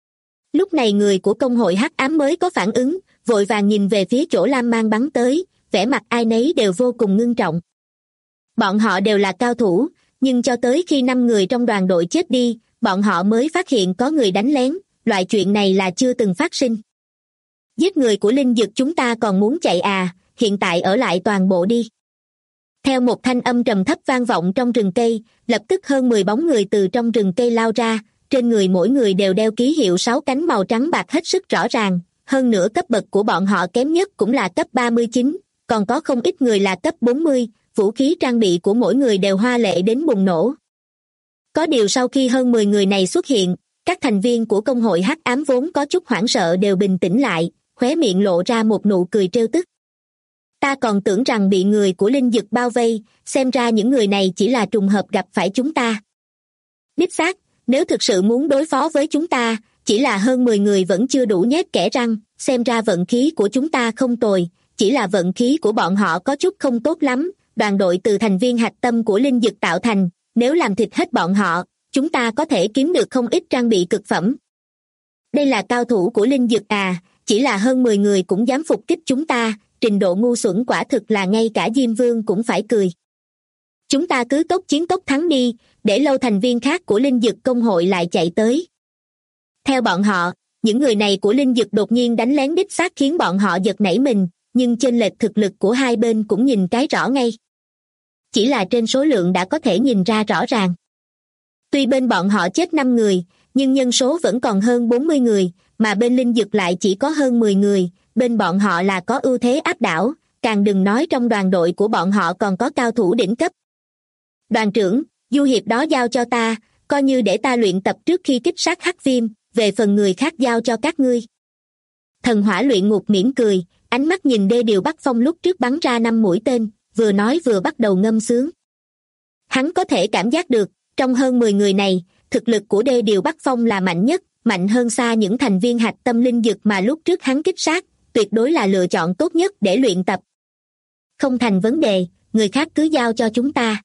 Lúc này người của công hội hắc ám mới có phản ứng, vội vàng nhìn về phía chỗ lam mang bắn tới, vẻ mặt ai nấy đều vô cùng ngưng trọng. Bọn họ đều là cao thủ, nhưng cho tới khi 5 người trong đoàn đội chết đi, bọn họ mới phát hiện có người đánh lén, loại chuyện này là chưa từng phát sinh. Giết người của linh dực chúng ta còn muốn chạy à, hiện tại ở lại toàn bộ đi. Theo một thanh âm trầm thấp vang vọng trong rừng cây, lập tức hơn 10 bóng người từ trong rừng cây lao ra, trên người mỗi người đều đeo ký hiệu 6 cánh màu trắng bạc hết sức rõ ràng, hơn nữa cấp bậc của bọn họ kém nhất cũng là cấp 39, còn có không ít người là cấp 40, vũ khí trang bị của mỗi người đều hoa lệ đến bùng nổ. Có điều sau khi hơn 10 người này xuất hiện, các thành viên của công hội hắc ám vốn có chút hoảng sợ đều bình tĩnh lại, khóe miệng lộ ra một nụ cười trêu tức. Ta còn tưởng rằng bị người của linh dực bao vây, xem ra những người này chỉ là trùng hợp gặp phải chúng ta. Đích xác, nếu thực sự muốn đối phó với chúng ta, chỉ là hơn 10 người vẫn chưa đủ nhét kẽ răng, xem ra vận khí của chúng ta không tồi, chỉ là vận khí của bọn họ có chút không tốt lắm, đoàn đội từ thành viên hạch tâm của linh dực tạo thành, nếu làm thịt hết bọn họ, chúng ta có thể kiếm được không ít trang bị cực phẩm. Đây là cao thủ của linh dực à, Chỉ là hơn 10 người cũng dám phục kích chúng ta, trình độ ngu xuẩn quả thực là ngay cả Diêm Vương cũng phải cười. Chúng ta cứ tốc chiến tốc thắng đi, để lâu thành viên khác của Linh Dực công hội lại chạy tới. Theo bọn họ, những người này của Linh Dực đột nhiên đánh lén đích xác khiến bọn họ giật nảy mình, nhưng chênh lệch thực lực của hai bên cũng nhìn cái rõ ngay. Chỉ là trên số lượng đã có thể nhìn ra rõ ràng. Tuy bên bọn họ chết 5 người, nhưng nhân số vẫn còn hơn 40 người, mà bên Linh Dực lại chỉ có hơn 10 người, bên bọn họ là có ưu thế áp đảo, càng đừng nói trong đoàn đội của bọn họ còn có cao thủ đỉnh cấp. Đoàn trưởng, du hiệp đó giao cho ta, coi như để ta luyện tập trước khi kích sát Hắc Viêm, về phần người khác giao cho các ngươi. Thần Hỏa Luyện Ngục mỉm cười, ánh mắt nhìn Đê Điều Bắc Phong lúc trước bắn ra 5 mũi tên, vừa nói vừa bắt đầu ngâm sướng. Hắn có thể cảm giác được, trong hơn 10 người này, thực lực của Đê Điều Bắc Phong là mạnh nhất, mạnh hơn xa những thành viên hạch tâm Linh Dực mà lúc trước hắn kích sát, tuyệt đối là lựa chọn tốt nhất để luyện tập. Không thành vấn đề, người khác cứ giao cho chúng ta.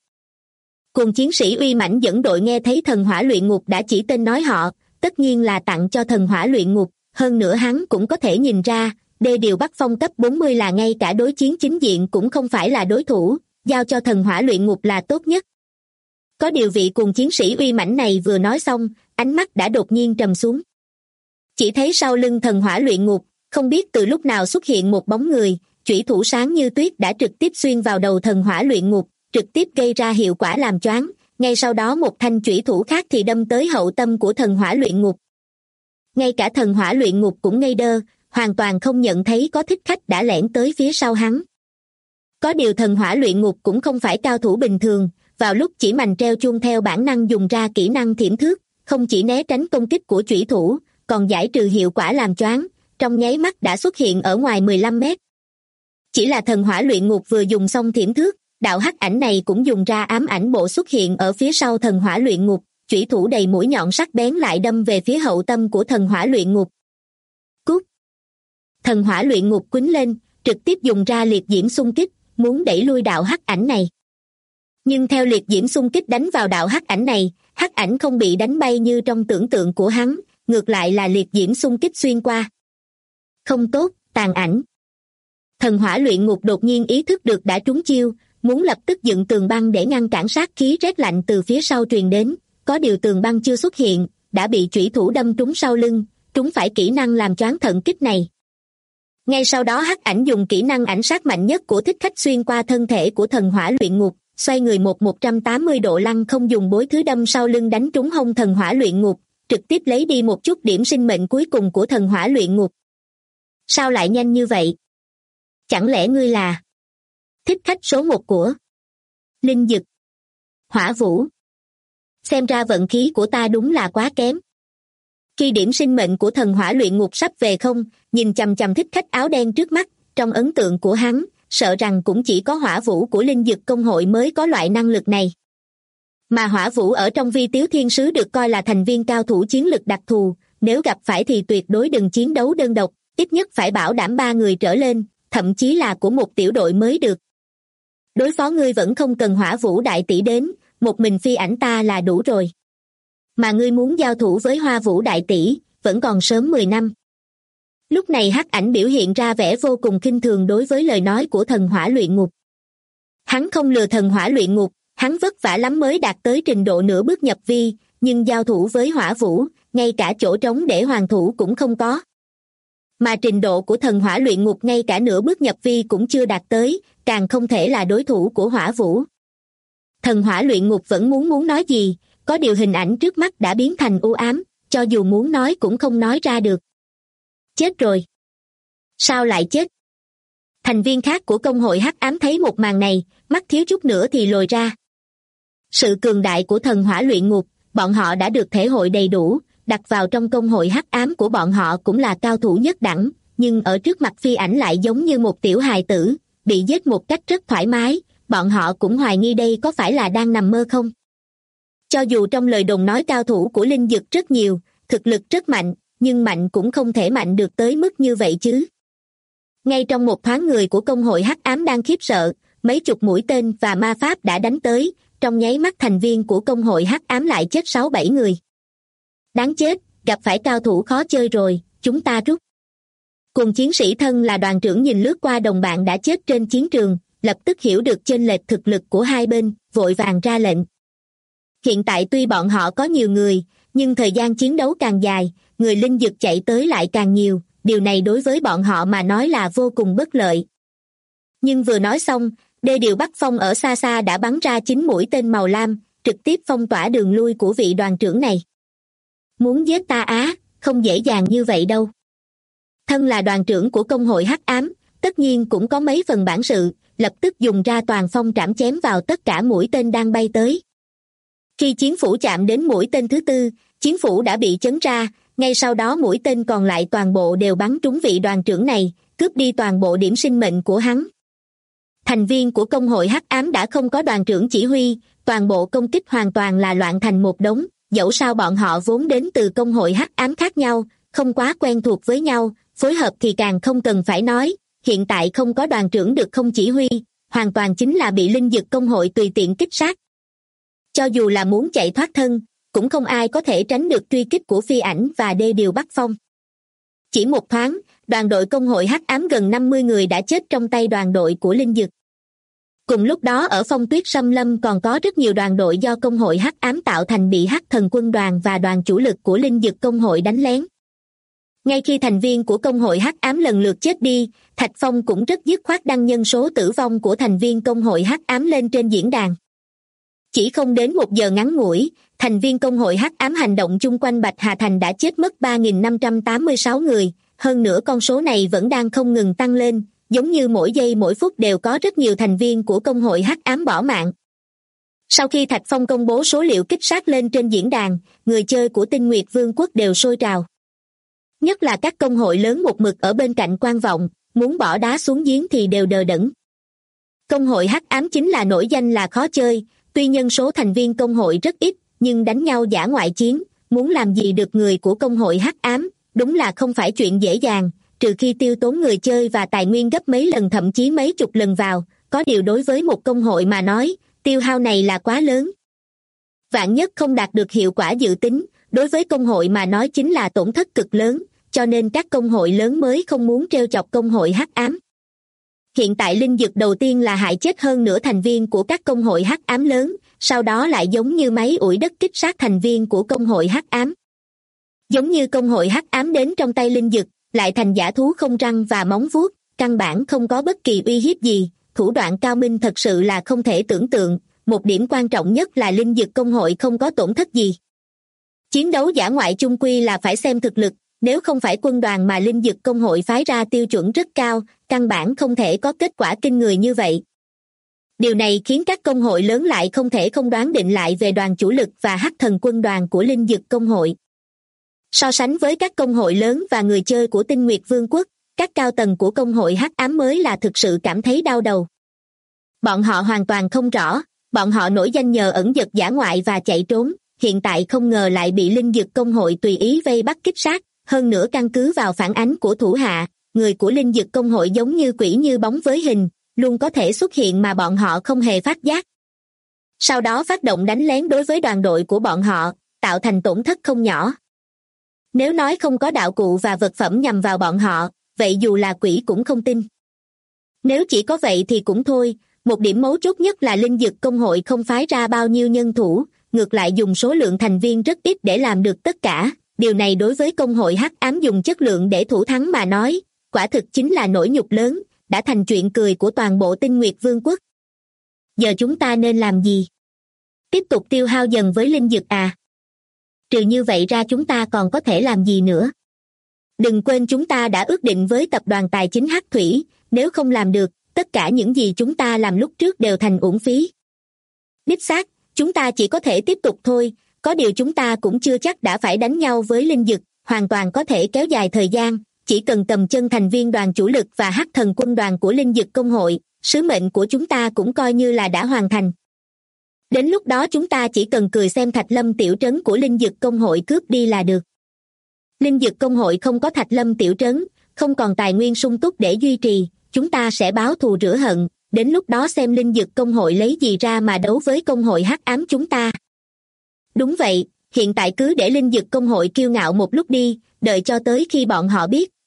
Cùng chiến sĩ uy mãnh dẫn đội nghe thấy Thần Hỏa Luyện Ngục đã chỉ tên nói họ, tất nhiên là tặng cho Thần Hỏa Luyện Ngục, hơn nữa hắn cũng có thể nhìn ra, Đê Điều Bắc Phong cấp 40 là ngay cả đối chiến chính diện cũng không phải là đối thủ, giao cho Thần Hỏa Luyện Ngục là tốt nhất. Có điều vị cùng chiến sĩ uy mãnh này vừa nói xong, ánh mắt đã đột nhiên trầm xuống. Chỉ thấy sau lưng Thần Hỏa Luyện Ngục, không biết từ lúc nào xuất hiện một bóng người, chủy thủ sáng như tuyết đã trực tiếp xuyên vào đầu Thần Hỏa Luyện Ngục, trực tiếp gây ra hiệu quả làm choáng, ngay sau đó một thanh chủy thủ khác thì đâm tới hậu tâm của Thần Hỏa Luyện Ngục. Ngay cả Thần Hỏa Luyện Ngục cũng ngây đơ, hoàn toàn không nhận thấy có thích khách đã lẻn tới phía sau hắn. Có điều Thần Hỏa Luyện Ngục cũng không phải cao thủ bình thường, vào lúc chỉ mành treo chuông theo bản năng dùng ra kỹ năng thiểm thước, không chỉ né tránh công kích của chủy thủ, còn giải trừ hiệu quả làm choáng, trong nháy mắt đã xuất hiện ở ngoài 15 mét. Chỉ là Thần Hỏa Luyện Ngục vừa dùng xong thiểm thước, đạo hắc ảnh này cũng dùng ra ám ảnh bộ xuất hiện ở phía sau Thần Hỏa Luyện Ngục, chủy thủ đầy mũi nhọn sắc bén lại đâm về phía hậu tâm của Thần Hỏa Luyện Ngục. Cút! Thần Hỏa Luyện Ngục quýnh lên, trực tiếp dùng ra liệt diễm xung kích, muốn đẩy lui đạo hắc ảnh này. Nhưng theo liệt diễm xung kích đánh vào đạo hắc ảnh này, hắc ảnh không bị đánh bay như trong tưởng tượng của hắn, ngược lại là liệt diễm xung kích xuyên qua. Không tốt, tàn ảnh. Thần Hỏa Luyện Ngục đột nhiên ý thức được đã trúng chiêu, muốn lập tức dựng tường băng để ngăn cản sát khí rét lạnh từ phía sau truyền đến, có điều tường băng chưa xuất hiện, đã bị chủy thủ đâm trúng sau lưng, trúng phải kỹ năng làm choáng thận kích này. Ngay sau đó hắc ảnh dùng kỹ năng ảnh sát mạnh nhất của thích khách xuyên qua thân thể của Thần Hỏa Luyện Ngục, xoay người 180 độ lăn không dùng bối thứ đâm sau lưng đánh trúng hông Thần Hỏa Luyện Ngục, trực tiếp lấy đi một chút điểm sinh mệnh cuối cùng của Thần Hỏa Luyện Ngục. Sao lại nhanh như vậy? Chẳng lẽ ngươi là thích khách số 1 của Linh Dực? Hỏa Vũ. Xem ra vận khí của ta đúng là quá kém. Khi điểm sinh mệnh của Thần Hỏa Luyện Ngục sắp về không, nhìn chằm chằm thích khách áo đen trước mắt, trong ấn tượng của hắn, sợ rằng cũng chỉ có Hỏa Vũ của Linh Dực công hội mới có loại năng lực này. Mà Hỏa Vũ ở trong Vi Tiếu Thiên Sứ được coi là thành viên cao thủ chiến lực đặc thù, nếu gặp phải thì tuyệt đối đừng chiến đấu đơn độc, ít nhất phải bảo đảm 3 người trở lên, thậm chí là của một tiểu đội mới được. Đối phó ngươi vẫn không cần Hỏa Vũ đại tỷ đến, một mình phi ảnh ta là đủ rồi. Mà ngươi muốn giao thủ với Hoa Vũ đại tỷ, vẫn còn sớm 10 năm. Lúc này hắc ảnh biểu hiện ra vẻ vô cùng khinh thường đối với lời nói của Thần Hỏa Luyện Ngục. Hắn không lừa Thần Hỏa Luyện Ngục, hắn vất vả lắm mới đạt tới trình độ nửa bước nhập vi, nhưng giao thủ với Hỏa Vũ, ngay cả chỗ trống để hoàn thủ cũng không có. Mà trình độ của Thần Hỏa Luyện Ngục ngay cả nửa bước nhập vi cũng chưa đạt tới, càng không thể là đối thủ của Hỏa Vũ. Thần Hỏa Luyện Ngục vẫn muốn nói gì, có điều hình ảnh trước mắt đã biến thành u ám, cho dù muốn nói cũng không nói ra được. Chết rồi. Sao lại chết? Thành viên khác của công hội hắc ám thấy một màn này, mắt thiếu chút nữa thì lồi ra. Sự cường đại của Thần Hỏa Luyện Ngục, bọn họ đã được thể hội đầy đủ, đặt vào trong công hội hắc ám của bọn họ cũng là cao thủ nhất đẳng, nhưng ở trước mặt phi ảnh lại giống như một tiểu hài tử, bị giết một cách rất thoải mái, bọn họ cũng hoài nghi đây có phải là đang nằm mơ không. Cho dù trong lời đồn nói cao thủ của Linh Dực rất nhiều, thực lực rất mạnh, nhưng mạnh cũng không thể mạnh được tới mức như vậy chứ. Ngay trong một thoáng người của công hội hắc ám đang khiếp sợ, mấy chục mũi tên và ma pháp đã đánh tới, trong nháy mắt thành viên của công hội hắc ám lại chết 6-7 người. Đáng chết, gặp phải cao thủ khó chơi rồi, chúng ta rút. Cùng chiến sĩ thân là đoàn trưởng nhìn lướt qua đồng bạn đã chết trên chiến trường, lập tức hiểu được chênh lệch thực lực của hai bên, vội vàng ra lệnh. Hiện tại tuy bọn họ có nhiều người, nhưng thời gian chiến đấu càng dài, người linh dực chạy tới lại càng nhiều, điều này đối với bọn họ mà nói là vô cùng bất lợi. Nhưng vừa nói xong, đê điều Bắc Phong ở xa xa đã bắn ra 9 mũi tên màu lam, trực tiếp phong tỏa đường lui của vị đoàn trưởng này. Muốn giết ta á, không dễ dàng như vậy đâu. Thân là đoàn trưởng của công hội Hắc Ám, tất nhiên cũng có mấy phần bản sự, lập tức dùng ra toàn phong trảm chém vào tất cả mũi tên đang bay tới. Khi chiến phủ chạm đến mũi tên thứ tư, chiến phủ đã bị chấn ra, ngay sau đó mũi tên còn lại toàn bộ đều bắn trúng vị đoàn trưởng này, cướp đi toàn bộ điểm sinh mệnh của hắn. Thành viên của công hội Hắc Ám đã không có đoàn trưởng chỉ huy, toàn bộ công kích hoàn toàn là loạn thành một đống, dẫu sao bọn họ vốn đến từ công hội Hắc Ám khác nhau, không quá quen thuộc với nhau, phối hợp thì càng không cần phải nói, hiện tại không có đoàn trưởng được không chỉ huy, hoàn toàn chính là bị linh dực công hội tùy tiện kích sát. Cho dù là muốn chạy thoát thân, cũng không ai có thể tránh được truy kích của Phi Ảnh và đê điều Bắc Phong. Chỉ một thoáng, đoàn đội công hội Hắc Ám gần 50 người đã chết trong tay đoàn đội của linh dực. Cùng lúc đó ở Phong Tuyết Xâm Lâm còn có rất nhiều đoàn đội do công hội Hắc Ám tạo thành bị Hắc Thần Quân đoàn và đoàn chủ lực của linh dực công hội đánh lén. Ngay khi thành viên của công hội Hắc Ám lần lượt chết đi, Thạch Phong cũng rất dứt khoát đăng nhân số tử vong của thành viên công hội Hắc Ám lên trên diễn đàn. Chỉ không đến 1 giờ ngắn ngủi, thành viên công hội Hắc Ám hành động chung quanh Bạch Hà Thành đã chết mất 3.586 người, hơn nữa con số này vẫn đang không ngừng tăng lên, giống như mỗi giây mỗi phút đều có rất nhiều thành viên của công hội Hắc Ám bỏ mạng. Sau khi Thạch Phong công bố số liệu kích sát lên trên diễn đàn, người chơi của Tinh Nguyệt Vương quốc đều sôi trào. Nhất là các công hội lớn một mực ở bên cạnh quan vọng, muốn bỏ đá xuống giếng thì đều đờ đẫn. Công hội Hắc Ám chính là nổi danh là khó chơi, tuy nhân số thành viên công hội rất ít, nhưng đánh nhau dã ngoại chiến, muốn làm gì được người của công hội Hắc Ám, đúng là không phải chuyện dễ dàng, trừ khi tiêu tốn người chơi và tài nguyên gấp mấy lần thậm chí mấy chục lần vào, có điều đối với một công hội mà nói, tiêu hao này là quá lớn. Vạn nhất không đạt được hiệu quả dự tính, đối với công hội mà nói chính là tổn thất cực lớn, cho nên các công hội lớn mới không muốn trêu chọc công hội Hắc Ám. Hiện tại linh dực đầu tiên là hại chết hơn nửa thành viên của các công hội Hắc Ám lớn, sau đó lại giống như máy ủi đất kích sát thành viên của công hội Hắc Ám. Giống như công hội Hắc Ám đến trong tay linh dực, lại thành dã thú không răng và móng vuốt, căn bản không có bất kỳ uy hiếp gì, thủ đoạn cao minh thật sự là không thể tưởng tượng, một điểm quan trọng nhất là linh dực công hội không có tổn thất gì. Chiến đấu dã ngoại chung quy là phải xem thực lực, nếu không phải quân đoàn mà linh dực công hội phái ra tiêu chuẩn rất cao, căn bản không thể có kết quả kinh người như vậy. Điều này khiến các công hội lớn lại không thể không đoán định lại về đoàn chủ lực và Hắc Thần quân đoàn của linh dực công hội. So sánh với các công hội lớn và người chơi của Tinh Nguyệt Vương quốc, các cao tầng của công hội Hắc Ám mới là thực sự cảm thấy đau đầu. Bọn họ hoàn toàn không rõ, bọn họ nổi danh nhờ ẩn dật dã ngoại và chạy trốn, hiện tại không ngờ lại bị linh dực công hội tùy ý vây bắt kích sát, hơn nữa căn cứ vào phản ánh của thủ hạ, người của linh dực công hội giống như quỷ như bóng với hình, luôn có thể xuất hiện mà bọn họ không hề phát giác. Sau đó phát động đánh lén đối với đoàn đội của bọn họ, tạo thành tổn thất không nhỏ. Nếu nói không có đạo cụ và vật phẩm nhằm vào bọn họ, vậy dù là quỷ cũng không tin. Nếu chỉ có vậy thì cũng thôi, một điểm mấu chốt nhất là linh dực công hội không phái ra bao nhiêu nhân thủ, ngược lại dùng số lượng thành viên rất ít để làm được tất cả. Điều này đối với công hội Hắc Ám dùng chất lượng để thủ thắng mà nói, quả thực chính là nỗi nhục lớn, đã thành chuyện cười của toàn bộ Tinh Nguyệt Vương quốc. Giờ chúng ta nên làm gì? Tiếp tục tiêu hao dần với linh dực à? Trừ như vậy ra chúng ta còn có thể làm gì nữa? Đừng quên chúng ta đã ước định với tập đoàn tài chính Hắc Thủy, nếu không làm được, tất cả những gì chúng ta làm lúc trước đều thành uổng phí. Đích xác, chúng ta chỉ có thể tiếp tục thôi, có điều chúng ta cũng chưa chắc đã phải đánh nhau với linh dực, hoàn toàn có thể kéo dài thời gian, chỉ cần cầm chân thành viên đoàn chủ lực và Hắc Thần quân đoàn của linh dực công hội, sứ mệnh của chúng ta cũng coi như là đã hoàn thành. Đến lúc đó chúng ta chỉ cần cười xem Thạch Lâm tiểu trấn của linh dực công hội cướp đi là được. Linh dực công hội không có Thạch Lâm tiểu trấn, không còn tài nguyên sung túc để duy trì, chúng ta sẽ báo thù rửa hận, đến lúc đó xem linh dực công hội lấy gì ra mà đấu với công hội Hắc Ám chúng ta. Đúng vậy, hiện tại cứ để linh dực công hội kiêu ngạo một lúc đi, đợi cho tới khi bọn họ biết,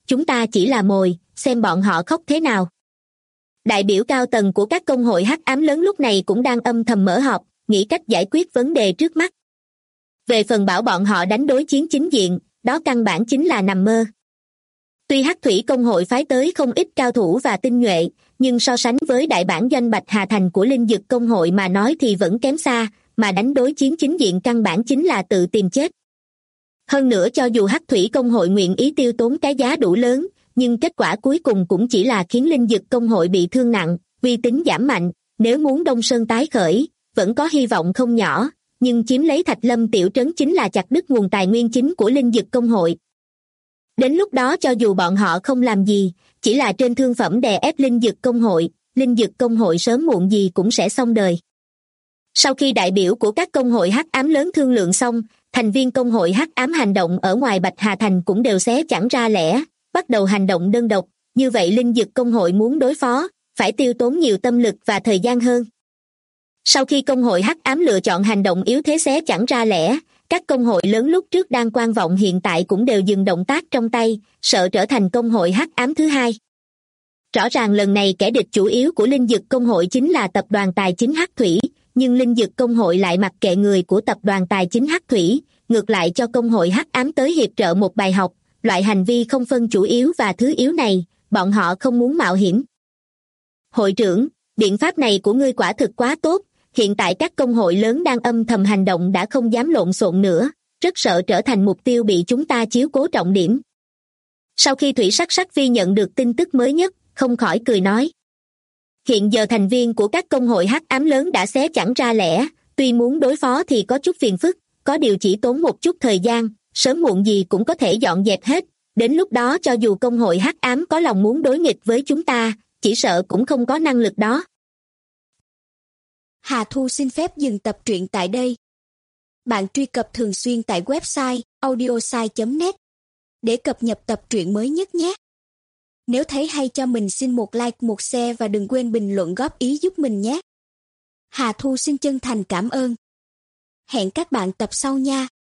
chúng ta chỉ là mồi, xem bọn họ khóc thế nào. Đại biểu cao tầng của các công hội hắc ám lớn lúc này cũng đang âm thầm mở họp, nghĩ cách giải quyết vấn đề trước mắt. Về phần bảo bọn họ đánh đối chiến chính diện, đó căn bản chính là nằm mơ. Tuy Hắc Thủy công hội phái tới không ít cao thủ và tinh nhuệ, nhưng so sánh với đại bản doanh Bạch Hà Thành của Linh Dực công hội mà nói thì vẫn kém xa, mà đánh đối chiến chính diện căn bản chính là tự tìm chết. Hơn nữa cho dù Hắc Thủy công hội nguyện ý tiêu tốn cái giá đủ lớn, nhưng kết quả cuối cùng cũng chỉ là khiến Linh Dực công hội bị thương nặng, uy tín giảm mạnh, nếu muốn Đông Sơn tái khởi, vẫn có hy vọng không nhỏ, nhưng chiếm lấy Thạch Lâm tiểu trấn chính là chặt đứt nguồn tài nguyên chính của Linh Dực công hội. Đến lúc đó cho dù bọn họ không làm gì, chỉ là trên thương phẩm đè ép Linh Dực công hội sớm muộn gì cũng sẽ xong đời. Sau khi đại biểu của các công hội hắc ám lớn thương lượng xong, thành viên công hội hắc ám hành động ở ngoài Bạch Hà Thành cũng đều xé chẳng ra lẻ, bắt đầu hành động đơn độc, như vậy Linh Dực công hội muốn đối phó, phải tiêu tốn nhiều tâm lực và thời gian hơn. Sau khi công hội hắc ám lựa chọn hành động yếu thế xé chẳng ra lẻ, các công hội lớn lúc trước đang quan vọng hiện tại cũng đều dừng động tác trong tay, sợ trở thành công hội hắc ám thứ hai. Rõ ràng lần này kẻ địch chủ yếu của Linh Dực công hội chính là tập đoàn tài chính Hắc Thủy, nhưng Linh Dực công hội lại mặc kệ người của tập đoàn tài chính Hắc Thủy, ngược lại cho công hội hắc ám tới hiệp trợ một bài học, loại hành vi không phân chủ yếu và thứ yếu này, bọn họ không muốn mạo hiểm. Hội trưởng, biện pháp này của ngươi quả thực quá tốt, hiện tại các công hội lớn đang âm thầm hành động đã không dám lộn xộn nữa, rất sợ trở thành mục tiêu bị chúng ta chiếu cố trọng điểm. Sau khi Thủy Sắc Sắc Vi nhận được tin tức mới nhất, không khỏi cười nói. Hiện giờ thành viên của các công hội hắc ám lớn đã xé chẳng ra lẻ, tuy muốn đối phó thì có chút phiền phức, có điều chỉ tốn một chút thời gian, sớm muộn gì cũng có thể dọn dẹp hết, đến lúc đó cho dù công hội hắc ám có lòng muốn đối nghịch với chúng ta, chỉ sợ cũng không có năng lực đó. Hà Thu xin phép dừng tập truyện tại đây. Bạn truy cập thường xuyên tại website audiosai.net để cập nhật tập truyện mới nhất nhé. Nếu thấy hay cho mình xin một like, một share và đừng quên bình luận góp ý giúp mình nhé. Hà Thu xin chân thành cảm ơn. Hẹn các bạn tập sau nha.